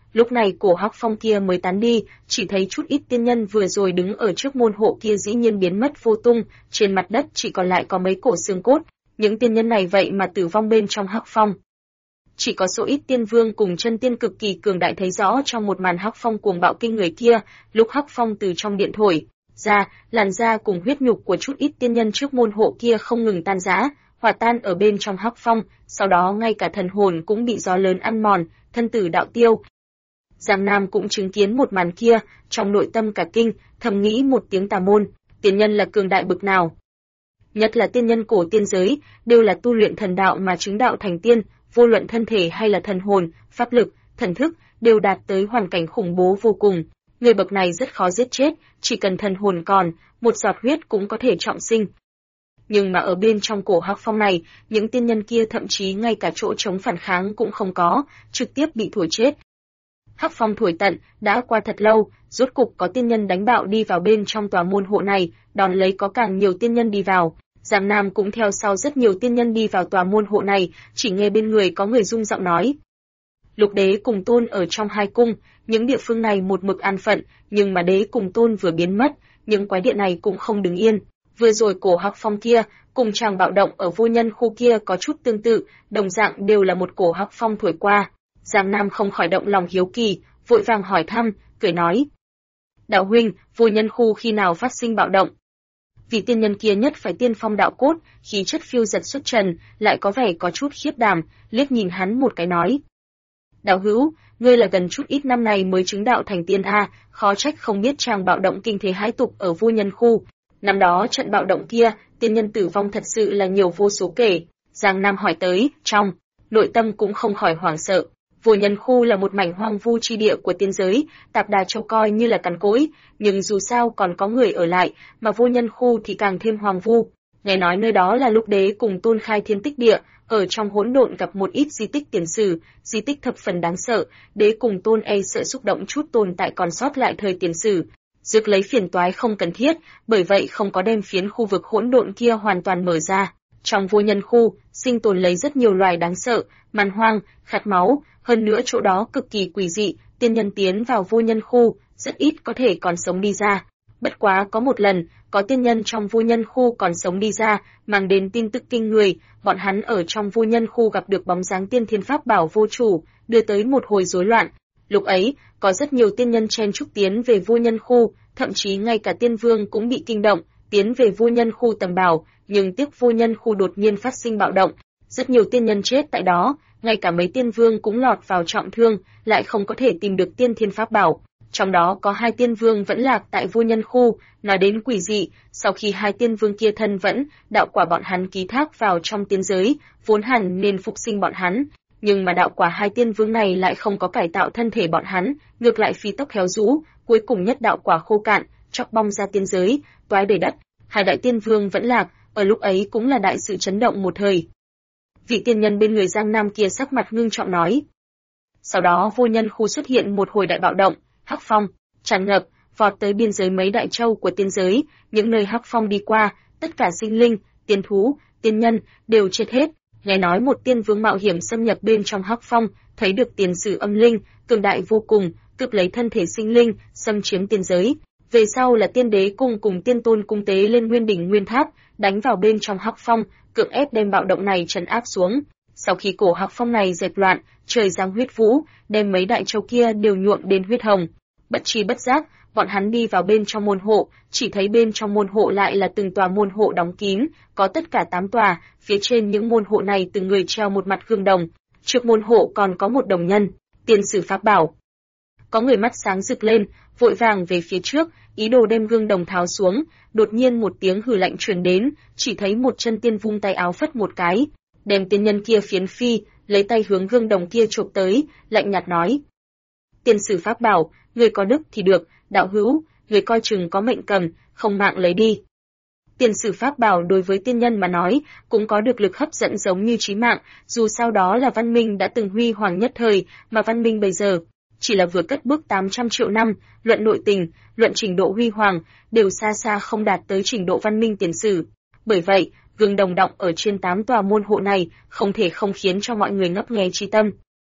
Lúc này cổ Hắc Phong kia mới tán đi, chỉ thấy chút ít tiên nhân vừa rồi đứng ở trước môn hộ kia dĩ nhiên biến mất vô tung, trên mặt đất chỉ còn lại có mấy cổ xương cốt, những tiên nhân này vậy mà tử vong bên trong Hắc Phong. Chỉ có số ít tiên vương cùng chân tiên cực kỳ cường đại thấy rõ trong một màn Hắc Phong cuồng bạo kinh người kia, lúc Hắc Phong từ trong điện thổi ra, làn da cùng huyết nhục của chút ít tiên nhân trước môn hộ kia không ngừng tan rã, hòa tan ở bên trong Hắc Phong, sau đó ngay cả thần hồn cũng bị gió lớn ăn mòn, thân tử đạo tiêu. Giang Nam cũng chứng kiến một màn kia, trong nội tâm cả kinh, thầm nghĩ một tiếng tà môn, tiên nhân là cường đại bực nào. Nhất là tiên nhân cổ tiên giới, đều là tu luyện thần đạo mà chứng đạo thành tiên, vô luận thân thể hay là thần hồn, pháp lực, thần thức, đều đạt tới hoàn cảnh khủng bố vô cùng. Người bậc này rất khó giết chết, chỉ cần thần hồn còn, một giọt huyết cũng có thể trọng sinh. Nhưng mà ở bên trong cổ Hắc Phong này, những tiên nhân kia thậm chí ngay cả chỗ chống phản kháng cũng không có, trực tiếp bị thổi chết. Hắc Phong thổi tận, đã qua thật lâu, rốt cục có tiên nhân đánh bạo đi vào bên trong tòa môn hộ này, đón lấy có càng nhiều tiên nhân đi vào. Giang Nam cũng theo sau rất nhiều tiên nhân đi vào tòa môn hộ này, chỉ nghe bên người có người rung giọng nói. Lục đế cùng tôn ở trong hai cung, những địa phương này một mực an phận, nhưng mà đế cùng tôn vừa biến mất, những quái điện này cũng không đứng yên. Vừa rồi cổ Hắc Phong kia, cùng chàng bạo động ở vô nhân khu kia có chút tương tự, đồng dạng đều là một cổ Hắc Phong thổi qua. Giang Nam không khỏi động lòng hiếu kỳ, vội vàng hỏi thăm, cười nói. Đạo huynh, vô nhân khu khi nào phát sinh bạo động? Vị tiên nhân kia nhất phải tiên phong đạo cốt, khí chất phiêu giật xuất trần, lại có vẻ có chút khiếp đảm, liếc nhìn hắn một cái nói. Đạo hữu, ngươi là gần chút ít năm này mới chứng đạo thành tiên a, khó trách không biết chàng bạo động kinh thế hãi tục ở vô nhân khu. Năm đó trận bạo động kia, tiên nhân tử vong thật sự là nhiều vô số kể. Giang Nam hỏi tới, trong nội tâm cũng không khỏi hoảng sợ. Vô nhân khu là một mảnh hoang vu chi địa của tiên giới, tạp đà châu coi như là cằn cỗi, nhưng dù sao còn có người ở lại, mà vô nhân khu thì càng thêm hoang vu. Nghe nói nơi đó là lúc đế cùng tôn khai thiên tích địa, ở trong hỗn độn gặp một ít di tích tiền sử, di tích thập phần đáng sợ, đế cùng tôn sợ xúc động chút tồn tại còn sót lại thời tiền sử. Rước lấy phiền toái không cần thiết, bởi vậy không có đem phiến khu vực hỗn độn kia hoàn toàn mở ra. Trong vô nhân khu, sinh tồn lấy rất nhiều loài đáng sợ, man hoang, khát máu, hơn nữa chỗ đó cực kỳ quỷ dị, tiên nhân tiến vào vô nhân khu, rất ít có thể còn sống đi ra. Bất quá có một lần, có tiên nhân trong vô nhân khu còn sống đi ra, mang đến tin tức kinh người, bọn hắn ở trong vô nhân khu gặp được bóng dáng tiên thiên pháp bảo vô chủ, đưa tới một hồi rối loạn. Lúc ấy, có rất nhiều tiên nhân chen chúc tiến về vô nhân khu, thậm chí ngay cả tiên vương cũng bị kinh động, tiến về vô nhân khu tầm bảo, nhưng tiếc vô nhân khu đột nhiên phát sinh bạo động, rất nhiều tiên nhân chết tại đó, ngay cả mấy tiên vương cũng lọt vào trọng thương, lại không có thể tìm được tiên thiên pháp bảo. Trong đó có 2 tiên vương vẫn lạc tại vô nhân khu, nói đến quỷ dị, sau khi 2 tiên vương kia thân vẫn, đạo quả bọn hắn ký thác vào trong tiên giới, vốn hẳn nên phục sinh bọn hắn, nhưng mà đạo quả 2 tiên vương này lại không có cải tạo thân thể bọn hắn, ngược lại phi tốc héo rũ, cuối cùng nhất đạo quả khô cạn, chóc bong ra tiên giới, toái đầy đất. 2 đại tiên vương vẫn lạc, ở lúc ấy cũng là đại sự chấn động một thời. Vị tiên nhân bên người Giang Nam kia sắc mặt ngưng trọng nói. Sau đó vô nhân khu xuất hiện một hồi đại bạo động, Hắc Phong tràn ngập, vọt tới biên giới mấy đại châu của tiên giới, những nơi Hắc Phong đi qua, tất cả sinh linh, tiên thú, tiên nhân đều chết hết. Nghe nói một tiên vương mạo hiểm xâm nhập bên trong Hắc Phong, thấy được tiền sử âm linh, cường đại vô cùng, cướp lấy thân thể sinh linh, xâm chiếm tiên giới. Về sau là tiên đế cung cùng tiên tôn cung tế lên nguyên đỉnh nguyên tháp, đánh vào bên trong Hắc Phong, cưỡng ép đem bạo động này trấn áp xuống. Sau khi cổ Hắc Phong này dẹp loạn, trời giáng huyết vũ, đem mấy đại châu kia đều nhuộm đến huyết hồng. Bất tri bất giác, bọn hắn đi vào bên trong môn hộ, chỉ thấy bên trong môn hộ lại là từng tòa môn hộ đóng kín, có tất cả 8 tòa, phía trên những môn hộ này từng người treo một mặt gương đồng. Trước môn hộ còn có một đồng nhân, tiên sử pháp bảo. Có người mắt sáng rực lên, vội vàng về phía trước, ý đồ đem gương đồng tháo xuống, đột nhiên một tiếng hừ lạnh truyền đến, chỉ thấy một chân tiên vung tay áo phất một cái, đem tiên nhân kia phiến phi, lấy tay hướng gương đồng kia chộp tới, lạnh nhạt nói. Tiên sử pháp bảo, người có đức thì được, đạo hữu, người coi chừng có mệnh cầm, không mạng lấy đi. Tiên sử pháp bảo đối với tiên nhân mà nói, cũng có được lực hấp dẫn giống như chí mạng, dù sao đó là văn minh đã từng huy hoàng nhất thời, mà văn minh bây giờ chỉ là vừa cất bước 800 triệu năm, luận nội tình, luận trình độ huy hoàng, đều xa xa không đạt tới trình độ văn minh tiền sử. Bởi vậy, gương đồng động ở trên 8 tòa môn hộ này, không thể không khiến cho mọi người ngấp nghé chi tâm.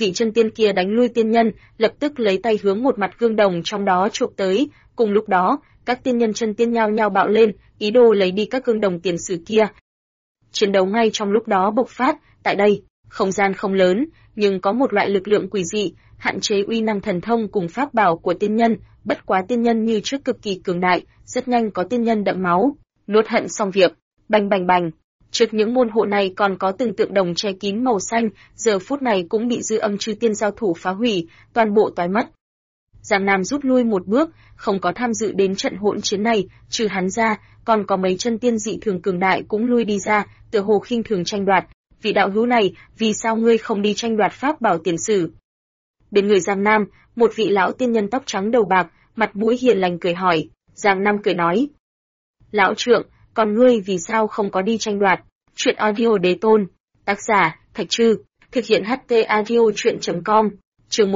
Vị chân tiên kia đánh lui tiên nhân, lập tức lấy tay hướng một mặt gương đồng trong đó chụp tới, cùng lúc đó, các tiên nhân chân tiên nhao nhao bạo lên, ý đồ lấy đi các gương đồng tiền sử kia. Chiến đấu ngay trong lúc đó bộc phát, tại đây, không gian không lớn, nhưng có một loại lực lượng quỷ dị, hạn chế uy năng thần thông cùng pháp bảo của tiên nhân, bất quá tiên nhân như trước cực kỳ cường đại, rất nhanh có tiên nhân đẫm máu, nuốt hận xong việc, bành bành bành. Trước những môn hộ này còn có từng tượng đồng che kín màu xanh, giờ phút này cũng bị dư âm chư tiên giao thủ phá hủy, toàn bộ toái mất. Giang Nam rút lui một bước, không có tham dự đến trận hỗn chiến này, trừ hắn ra, còn có mấy chân tiên dị thường cường đại cũng lui đi ra, tựa hồ khinh thường tranh đoạt. Vị đạo hữu này, vì sao ngươi không đi tranh đoạt pháp bảo tiền sử? Bên người Giang Nam, một vị lão tiên nhân tóc trắng đầu bạc, mặt mũi hiền lành cười hỏi. Giang Nam cười nói: Lão trượng, còn ngươi vì sao không có đi tranh đoạt? Chuyện audio đế tôn. Tác giả, Thạch Trư. Thực hiện HT audio chuyện.com. Chương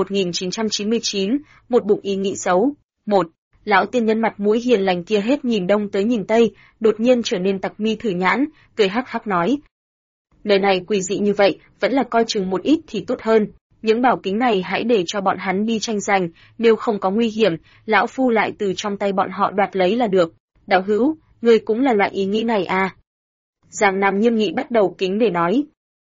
1999, một bụng ý nghĩ xấu. 1. Lão tiên nhân mặt mũi hiền lành kia hết nhìn đông tới nhìn tây, đột nhiên trở nên tặc mi thử nhãn, cười hắc hắc nói: Nơi này quỷ dị như vậy, vẫn là coi chừng một ít thì tốt hơn. Những bảo kính này hãy để cho bọn hắn đi tranh giành, nếu không có nguy hiểm, lão phu lại từ trong tay bọn họ đoạt lấy là được. Đạo hữu, ngươi cũng là loại ý nghĩ này à? Giang Nam nghiêm nghị bắt đầu kính để nói.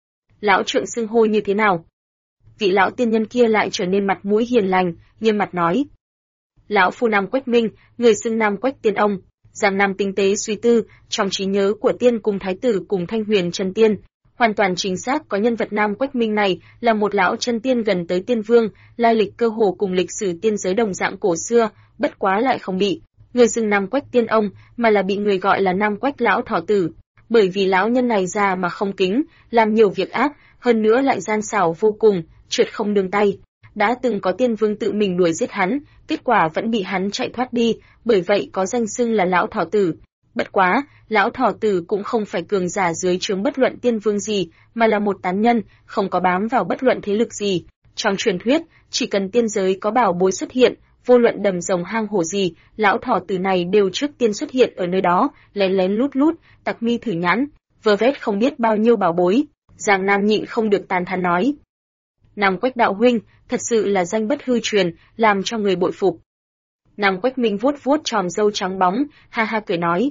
Lão trượng xưng hô như thế nào? Vị lão tiên nhân kia lại trở nên mặt mũi hiền lành, nghiêm mặt nói. Lão phu Nam Quách Minh, người xưng Nam Quách Tiên ông. Giang Nam tinh tế suy tư, trong trí nhớ của tiên cùng thái tử cùng Thanh Huyền chân tiên, hoàn toàn chính xác có nhân vật Nam Quách Minh này là một lão chân tiên gần tới tiên vương, lai lịch cơ hồ cùng lịch sử tiên giới đồng dạng cổ xưa, bất quá lại không bị người xưng Nam Quách Tiên ông, mà là bị người gọi là Nam Quách lão thọ tử, bởi vì lão nhân này già mà không kính, làm nhiều việc ác, hơn nữa lại gian xảo vô cùng, trượt không nương tay. Đã từng có tiên vương tự mình đuổi giết hắn, kết quả vẫn bị hắn chạy thoát đi, bởi vậy có danh xưng là lão thọ tử. Bất quá, lão thọ tử cũng không phải cường giả dưới trướng bất luận tiên vương gì, mà là một tán nhân, không có bám vào bất luận thế lực gì. Trong truyền thuyết, chỉ cần tiên giới có bảo bối xuất hiện, vô luận đầm rồng hang hổ gì, lão thọ tử này đều trước tiên xuất hiện ở nơi đó, lén lén lút lút, tặc mi thử nhãn, vơ vét không biết bao nhiêu bảo bối. Giang Nam nhịn không được tán thán nói. Nam Quách đạo huynh, thật sự là danh bất hư truyền, làm cho người bội phục. Nam Quách Minh vuốt vuốt tròm râu trắng bóng, ha ha cười nói.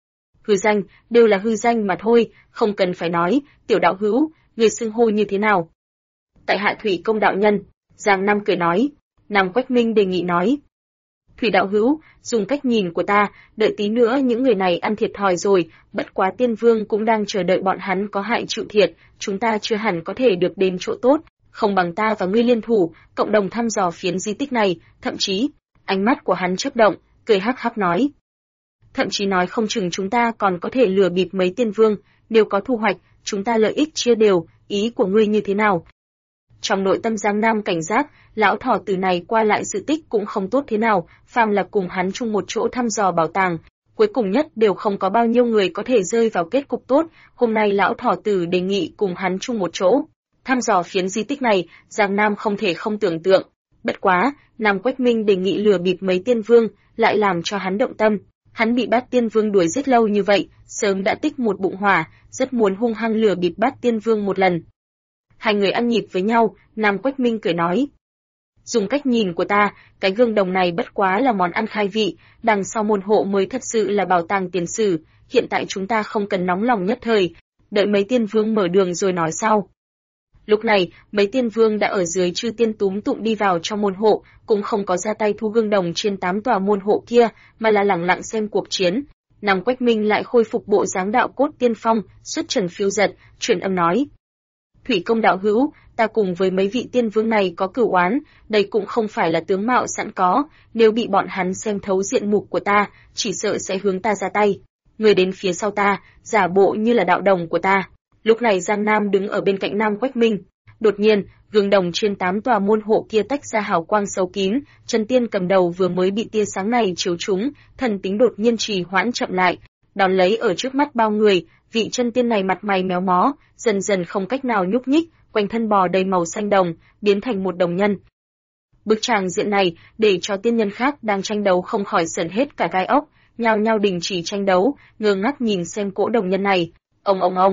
Hư danh, đều là hư danh mà thôi, không cần phải nói, tiểu đạo hữu, người xưng hô như thế nào? Tại hạ Thủy Công đạo nhân, Giang Nam cười nói. Nam Quách Minh đề nghị nói. Thủy đạo hữu, dùng cách nhìn của ta, đợi tí nữa những người này ăn thiệt thòi rồi, bất quá tiên vương cũng đang chờ đợi bọn hắn có hại chịu thiệt, chúng ta chưa hẳn có thể được đến chỗ tốt, không bằng ta và ngươi liên thủ, cộng đồng thăm dò phiến di tích này, thậm chí, ánh mắt của hắn chớp động, cười hắc hắc nói. Thậm chí nói không chừng chúng ta còn có thể lừa bịp mấy tiên vương, nếu có thu hoạch, chúng ta lợi ích chia đều, ý của ngươi như thế nào? Trong nội tâm Giang Nam cảnh giác, lão thỏ tử này qua lại sự tích cũng không tốt thế nào, phàm là cùng hắn chung một chỗ thăm dò bảo tàng, cuối cùng nhất đều không có bao nhiêu người có thể rơi vào kết cục tốt, hôm nay lão thỏ tử đề nghị cùng hắn chung một chỗ. Thăm dò phiến di tích này, Giang Nam không thể không tưởng tượng. Bất quá, Nam Quách Minh đề nghị lừa bịp mấy tiên vương, lại làm cho hắn động tâm. Hắn bị Bát Tiên Vương đuổi giết lâu như vậy, sớm đã tích một bụng hỏa, rất muốn hung hăng lừa bịp Bát Tiên Vương một lần. Hai người ăn nhịp với nhau, Nam Quách Minh cười nói. Dùng cách nhìn của ta, cái gương đồng này bất quá là món ăn khai vị, đằng sau môn hộ mới thật sự là bảo tàng tiền sử, hiện tại chúng ta không cần nóng lòng nhất thời, đợi mấy tiên vương mở đường rồi nói sau. Lúc này, mấy tiên vương đã ở dưới chư tiên túm tụm đi vào trong môn hộ, cũng không có ra tay thu gương đồng trên 8 tòa môn hộ kia, mà là lẳng lặng xem cuộc chiến. Nam Quách Minh lại khôi phục bộ dáng đạo cốt tiên phong, xuất trần phiêu giật, truyền âm nói. Thủy Công đạo hữu, ta cùng với mấy vị tiên vương này có cửu oán, đây cũng không phải là tướng mạo sẵn có, nếu bị bọn hắn xem thấu diện mục của ta, chỉ sợ sẽ hướng ta ra tay. Người đến phía sau ta, giả bộ như là đạo đồng của ta. Lúc này Giang Nam đứng ở bên cạnh Nam Quách Minh. Đột nhiên, gương đồng trên 8 tòa môn hộ kia tách ra hào quang sâu kín, chân tiên cầm đầu vừa mới bị tia sáng này chiếu trúng, thần tính đột nhiên trì hoãn chậm lại, đón lấy ở trước mắt bao người, vị chân tiên này mặt mày méo mó, dần dần không cách nào nhúc nhích, quanh thân bò đầy màu xanh đồng, biến thành một đồng nhân. Bức tràng diện này, để cho tiên nhân khác đang tranh đấu không khỏi sởn hết cả gai ốc, nhao nhao đình chỉ tranh đấu, ngơ ngác nhìn xem cỗ đồng nhân này. Ông,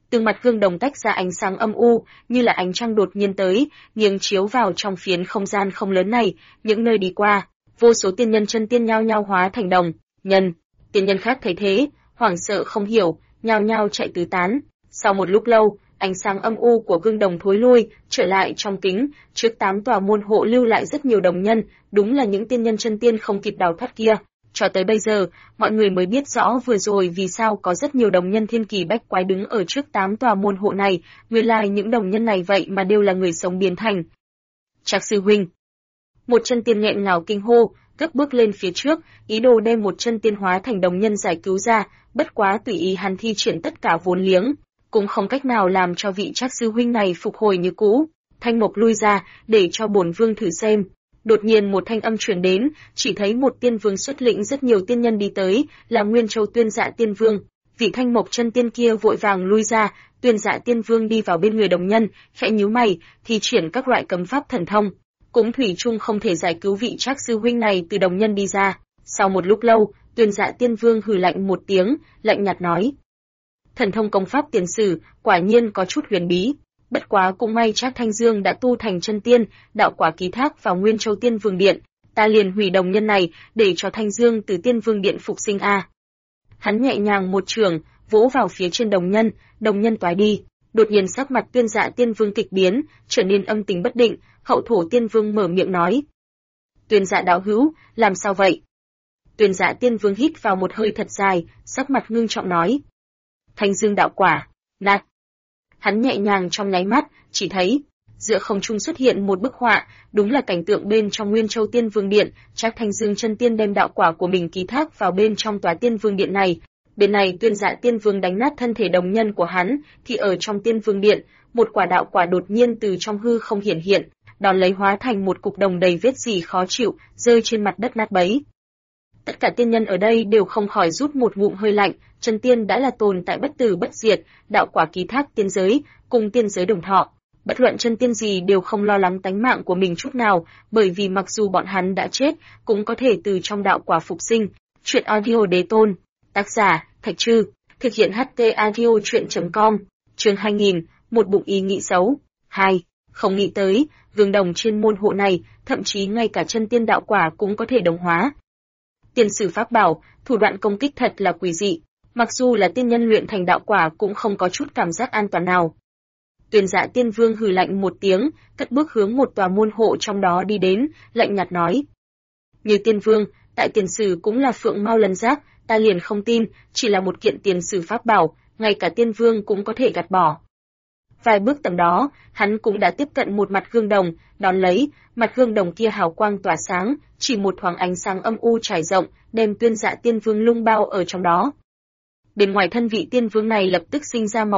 Từng mặt gương đồng tách ra ánh sáng âm u, như là ánh trăng đột nhiên tới, nghiêng chiếu vào trong phiến không gian không lớn này, những nơi đi qua, vô số tiên nhân chân tiên nhao nhao hóa thành đồng nhân. Tiên nhân khác thấy thế, hoảng sợ không hiểu, nhao nhao chạy tứ tán. Sau một lúc lâu, ánh sáng âm u của gương đồng thối lui, trở lại trong kính, trước 8 tòa môn hộ lưu lại rất nhiều đồng nhân, đúng là những tiên nhân chân tiên không kịp đào thoát kia. Cho tới bây giờ, mọi người mới biết rõ vừa rồi vì sao có rất nhiều đồng nhân thiên kỳ bách quái đứng ở trước 8 tòa môn hộ này, nguyên lai những đồng nhân này vậy mà đều là người sống biến thành. Trác sư huynh. Một chân tiên nghẹn ngào kinh hô, cất bước lên phía trước, ý đồ đem một chân tiên hóa thành đồng nhân giải cứu ra, bất quá tùy ý hắn thi triển tất cả vốn liếng, cũng không cách nào làm cho vị Trác sư huynh này phục hồi như cũ. Thanh Mộc lui ra, để cho bổn vương thử xem. Đột nhiên một thanh âm truyền đến, chỉ thấy một tiên vương xuất lĩnh rất nhiều tiên nhân đi tới, là Nguyên Châu Tuyên Dạ Tiên Vương. Vị Thanh Mộc chân tiên kia vội vàng lui ra, Tuyên Dạ Tiên Vương đi vào bên người đồng nhân, khẽ nhíu mày, thi triển các loại cấm pháp thần thông, cũng thủy chung không thể giải cứu vị Trác sư huynh này từ đồng nhân đi ra. Sau một lúc lâu, Tuyên Dạ Tiên Vương hừ lạnh một tiếng, lạnh nhạt nói: thần thông công pháp tiền sử, quả nhiên có chút huyền bí. Bất quá cũng may Trác Thanh Dương đã tu thành chân tiên, đạo quả ký thác vào Nguyên Châu Tiên Vương Điện, ta liền hủy đồng nhân này, để cho Thanh Dương từ Tiên Vương Điện phục sinh a. Hắn nhẹ nhàng một trường, vỗ vào phía trên đồng nhân toái đi. Đột nhiên sắc mặt Tuyên Dạ Tiên Vương kịch biến, trở nên âm tình bất định, Hậu Thổ Tiên Vương mở miệng nói: Tuyên Dạ đạo hữu, làm sao vậy? Tuyên Dạ Tiên Vương hít vào một hơi thật dài, sắc mặt ngưng trọng nói: Thanh Dương đạo quả, nát. Hắn nhẹ nhàng trong nháy mắt, chỉ thấy giữa không trung xuất hiện một bức họa, đúng là cảnh tượng bên trong Nguyên Châu Tiên Vương Điện, Trác Thanh Dương chân tiên đem đạo quả của mình ký thác vào bên trong tòa Tiên Vương Điện này. Bên này Tuyên Dạ Tiên Vương đánh nát thân thể đồng nhân của hắn, thì ở trong Tiên Vương Điện, một quả đạo quả đột nhiên từ trong hư không hiển hiện, đón lấy hóa thành một cục đồng đầy vết dỉ khó chịu, rơi trên mặt đất nát bấy. Tất cả tiên nhân ở đây đều không khỏi rút một ngụm hơi lạnh, chân tiên đã là tồn tại bất tử bất diệt, đạo quả ký thác tiên giới, cùng tiên giới đồng thọ. Bất luận chân tiên gì đều không lo lắng tánh mạng của mình chút nào, bởi vì mặc dù bọn hắn đã chết, cũng có thể từ trong đạo quả phục sinh. Chuyện audio đế tôn, tác giả, Thạch Trư, thực hiện HT audio chuyện.com, chương 2000, một bụng ý nghĩ xấu. 2. Không nghĩ tới, gương đồng trên môn hộ này, thậm chí ngay cả chân tiên đạo quả cũng có thể đồng hóa. Tiên sử pháp bảo, thủ đoạn công kích thật là quỷ dị, mặc dù là tiên nhân luyện thành đạo quả cũng không có chút cảm giác an toàn nào. Tuyên Dạ Tiên Vương hừ lạnh một tiếng, cất bước hướng một tòa môn hộ trong đó đi đến, lạnh nhạt nói: Như Tiên Vương, tại tiền sử cũng là phượng mao lân giác, ta liền không tin, chỉ là một kiện tiền sử pháp bảo, ngay cả Tiên Vương cũng có thể gạt bỏ. Vài bước tầm đó, hắn cũng đã tiếp cận một mặt gương đồng, đón lấy, mặt gương đồng kia hào quang tỏa sáng, chỉ một thoáng ánh sáng âm u trải rộng, đem Tuyên Dạ Tiên Vương lung bao ở trong đó. Bên ngoài thân vị tiên vương này lập tức sinh ra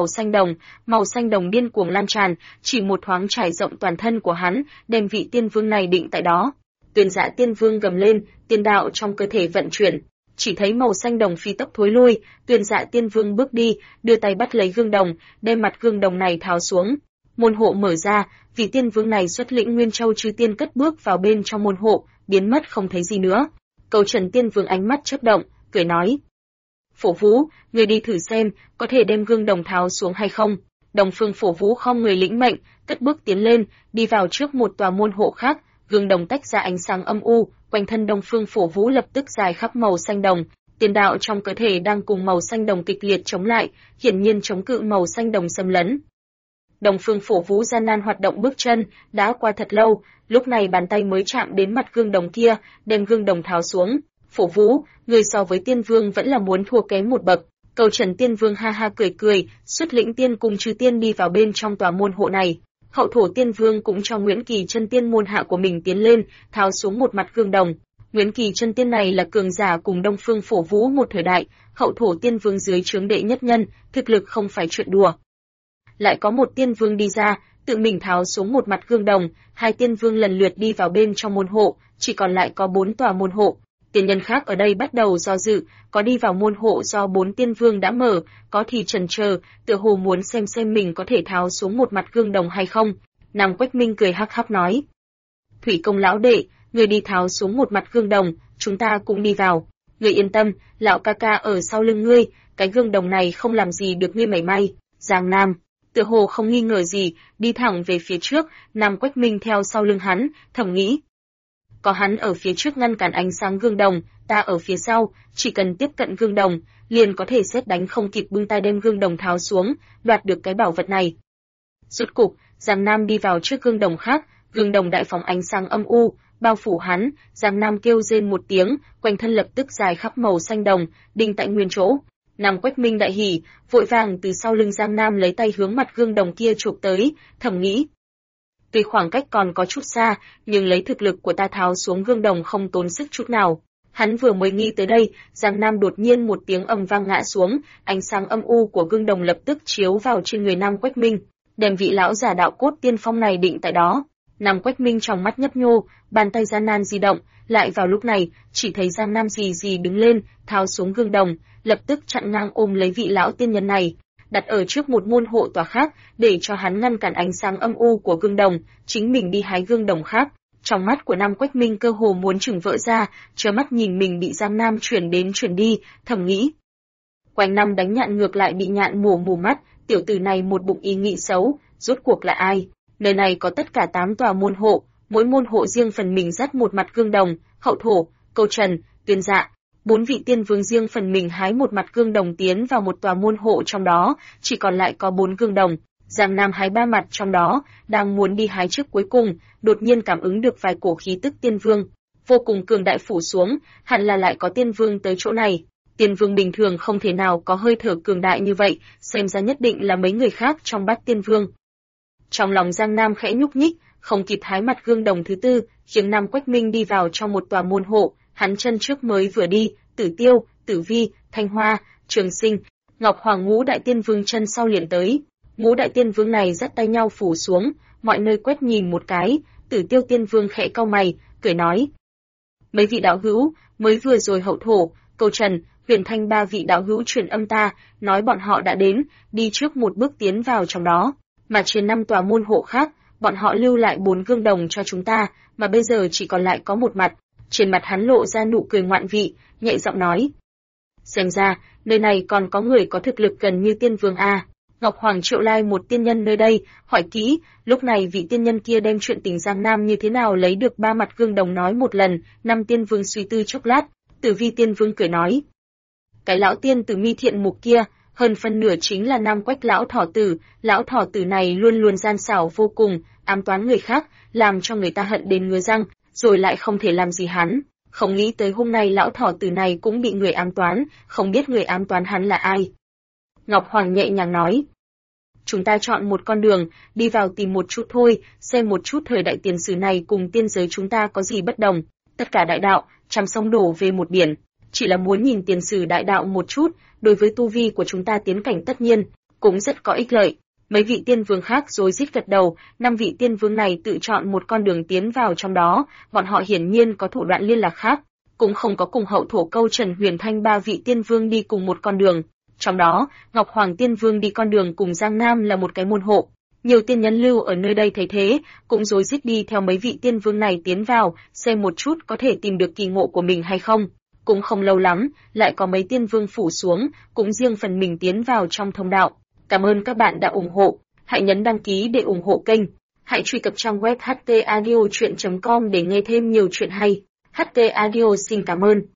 màu xanh đồng điên cuồng lan tràn, chỉ một thoáng trải rộng toàn thân của hắn, đem vị tiên vương này định tại đó. Tuyên Dạ Tiên Vương gầm lên, tiên đạo trong cơ thể vận chuyển, chỉ thấy màu xanh đồng phi tốc thối lui, Tuyên Dạ Tiên Vương bước đi, đưa tay bắt lấy gương đồng, đem mặt gương đồng này tháo xuống. Môn hộ mở ra, vị tiên vương này xuất lĩnh Nguyên Châu chư tiên cất bước vào bên trong môn hộ, biến mất không thấy gì nữa. Cầu Trần Tiên Vương ánh mắt chớp động, cười nói: Phổ Vũ, người đi thử xem, có thể đem gương đồng tháo xuống hay không? Đồng Phương Phổ Vũ không người lĩnh mệnh, cất bước tiến lên, đi vào trước một tòa môn hộ khác, gương đồng tách ra ánh sáng âm u, quanh thân Đông Phương Phổ Vũ lập tức dài khắp màu xanh đồng, tiên đạo trong cơ thể đang cùng màu xanh đồng kịch liệt chống lại, hiển nhiên chống cự màu xanh đồng xâm lấn. Đông Phương Phổ Vũ gian nan hoạt động bước chân, đã qua thật lâu, lúc này bàn tay mới chạm đến mặt gương đồng kia, đem gương đồng tháo xuống. Phổ Vũ, người so với Tiên Vương vẫn là muốn thua kém một bậc. Cầu Trần Tiên Vương ha ha cười, xuất lĩnh tiên cùng trừ tiên đi vào bên trong tòa môn hộ này. Hậu Thổ Tiên Vương cũng cho Nguyễn Kỳ chân tiên môn hạ của mình tiến lên, tháo xuống một mặt gương đồng. Nguyễn Kỳ chân tiên này là cường giả cùng Đông Phương Phổ Vũ một thời đại, Hậu Thổ Tiên Vương dưới trướng đệ nhất nhân, thực lực không phải chuyện đùa. Lại có một tiên vương đi ra, tự mình tháo xuống một mặt gương đồng, hai tiên vương lần lượt đi vào bên trong môn hộ, chỉ còn lại có 4 tòa môn hộ. Tiên nhân khác ở đây bắt đầu do dự, có đi vào môn hộ do 4 tiên vương đã mở, có thì chần chờ, tựa hồ muốn xem mình có thể tháo xuống một mặt gương đồng hay không. Nam Quách Minh cười hắc hắc nói: Thủy Công lão đệ, người đi tháo xuống một mặt gương đồng, chúng ta cũng đi vào. Người yên tâm, lão ca ca ở sau lưng ngươi, cái gương đồng này không làm gì được ngươi mảy may. Giang Nam, tựa hồ không nghi ngờ gì, đi thẳng về phía trước, Nam Quách Minh theo sau lưng hắn, thầm nghĩ. Có hắn ở phía trước ngăn cản ánh sáng gương đồng, ta ở phía sau, chỉ cần tiếp cận gương đồng, liền có thể sét đánh không kịp bưng tay đem gương đồng tháo xuống, đoạt được cái bảo vật này. Rốt cục, Giang Nam đi vào trước gương đồng khác, gương đồng đại phóng ánh sáng âm u, bao phủ hắn, Giang Nam kêu rên một tiếng, quanh thân lập tức dài khắp màu xanh đồng, đinh tại nguyên chỗ. Nam Quách Minh đại hỉ, vội vàng từ sau lưng Giang Nam lấy tay hướng mặt gương đồng kia chụp tới, thầm nghĩ. Tuy khoảng cách còn có chút xa, nhưng lấy thực lực của ta tháo xuống gương đồng không tốn sức chút nào. Hắn vừa mới nghĩ tới đây, Giang Nam đột nhiên một tiếng ầm vang ngã xuống, ánh sáng âm u của gương đồng lập tức chiếu vào trên người Nam Quách Minh, đem vị lão giả đạo cốt tiên phong này định tại đó. Nam Quách Minh trong mắt nhấp nhô, bàn tay gian nan di động, lại vào lúc này, chỉ thấy Giang Nam gì đứng lên, tháo xuống gương đồng, lập tức chặn ngang ôm lấy vị lão tiên nhân này, đặt ở trước một môn hộ tòa khác, để cho hắn ngăn cản ánh sáng âm u của gương đồng, chính mình đi hái gương đồng khác. Trong mắt của Nam Quách Minh cơ hồ muốn chừng vỡ ra, trơ mắt nhìn mình bị Giang Nam chuyển đến chuyển đi, thầm nghĩ. Quanh năm đánh nhạn ngược lại bị nhạn mù mắt, tiểu tử này một bụng ý nghĩ xấu, rốt cuộc là ai? Nơi này có tất cả 8 tòa môn hộ, mỗi môn hộ riêng phần mình dắt một mặt gương đồng, hậu thổ, câu trần, tuyên dạ. 4 vị tiên vương riêng phần mình hái một mặt gương đồng tiến vào một tòa môn hộ trong đó, chỉ còn lại có 4 gương đồng. Giang Nam hái 3 mặt trong đó, đang muốn đi hái trước cuối cùng, đột nhiên cảm ứng được vài cổ khí tức tiên vương, vô cùng cường đại phủ xuống, hẳn là lại có tiên vương tới chỗ này. Tiên vương bình thường không thể nào có hơi thở cường đại như vậy, xem ra nhất định là mấy người khác trong bát tiên vương. Trong lòng Giang Nam khẽ nhúc nhích, không kịp hái mặt gương đồng thứ tư, khiến Nam Quách Minh đi vào trong một tòa môn hộ, hắn chân trước mới vừa đi, Tử Tiêu, Tử Vi, Thanh Hoa, Trường Sinh, Ngọc Hoàng ngũ đại tiên vương chân sau liền tới. Ngũ đại tiên vương này dắt tay nhau phủ xuống, mọi nơi quét nhìn một cái, Tử Tiêu tiên vương khẽ cau mày, cười nói: "Mấy vị đạo hữu, mới vừa rồi hậu thổ, Câu Trần, Huyền Thanh 3 vị đạo hữu truyền âm ta, nói bọn họ đã đến, đi trước một bước tiến vào trong đó, mà trên 5 tòa môn hộ khác, bọn họ lưu lại 4 gương đồng cho chúng ta, mà bây giờ chỉ còn lại có một mặt." Trên mặt hắn lộ ra nụ cười ngoạn vị, nhẹ giọng nói: "Xem ra, nơi này còn có người có thực lực gần như tiên vương a." Ngọc Hoàng triệu lai một tiên nhân nơi đây, hỏi kỹ, lúc này vị tiên nhân kia đem chuyện tình Giang Nam như thế nào lấy được 3 mặt gương đồng nói một lần. Năm tiên vương suy tư chốc lát, Tử Vi tiên vương cười nói: "Cái lão tiên Tử Mi thiện mục kia, hơn phân nửa chính là Nam Quách lão thỏ tử này luôn luôn gian xảo vô cùng, ám toán người khác, làm cho người ta hận đến ngứa răng, rồi lại không thể làm gì hắn. Không nghĩ tới hôm nay lão thỏ tử này cũng bị người ám toán, không biết người ám toán hắn là ai." Ngọc Hoàng nhẹ nhàng nói: "Chúng ta chọn một con đường, đi vào tìm một chút thôi, xem một chút thời đại tiền sử này cùng tiên giới chúng ta có gì bất đồng. Tất cả đại đạo, trăm sông đổ về một biển, chỉ là muốn nhìn tiền sử đại đạo một chút, đối với tu vi của chúng ta tiến cảnh tất nhiên cũng rất có ích lợi." Mấy vị tiên vương khác rối rít gật đầu, 5 vị tiên vương này tự chọn một con đường tiến vào trong đó, bọn họ hiển nhiên có thủ đoạn liên lạc khác, cũng không có cùng hậu thổ Câu Trần Huyền Thanh 3 vị tiên vương đi cùng một con đường. Trong đó, Ngọc Hoàng tiên vương đi con đường cùng Giang Nam là một cái môn hộ. Nhiều tiên nhân lưu ở nơi đây thấy thế, cũng rối rít đi theo mấy vị tiên vương này tiến vào, xem một chút có thể tìm được kỳ ngộ của mình hay không. Cũng không lâu lắm, lại có mấy tiên vương phủ xuống, cũng riêng phần mình tiến vào trong thông đạo. Cảm ơn các bạn đã ủng hộ, hãy nhấn đăng ký để ủng hộ kênh. Hãy truy cập trang web htaudio.com để nghe thêm nhiều chuyện hay. HT Audio xin cảm ơn.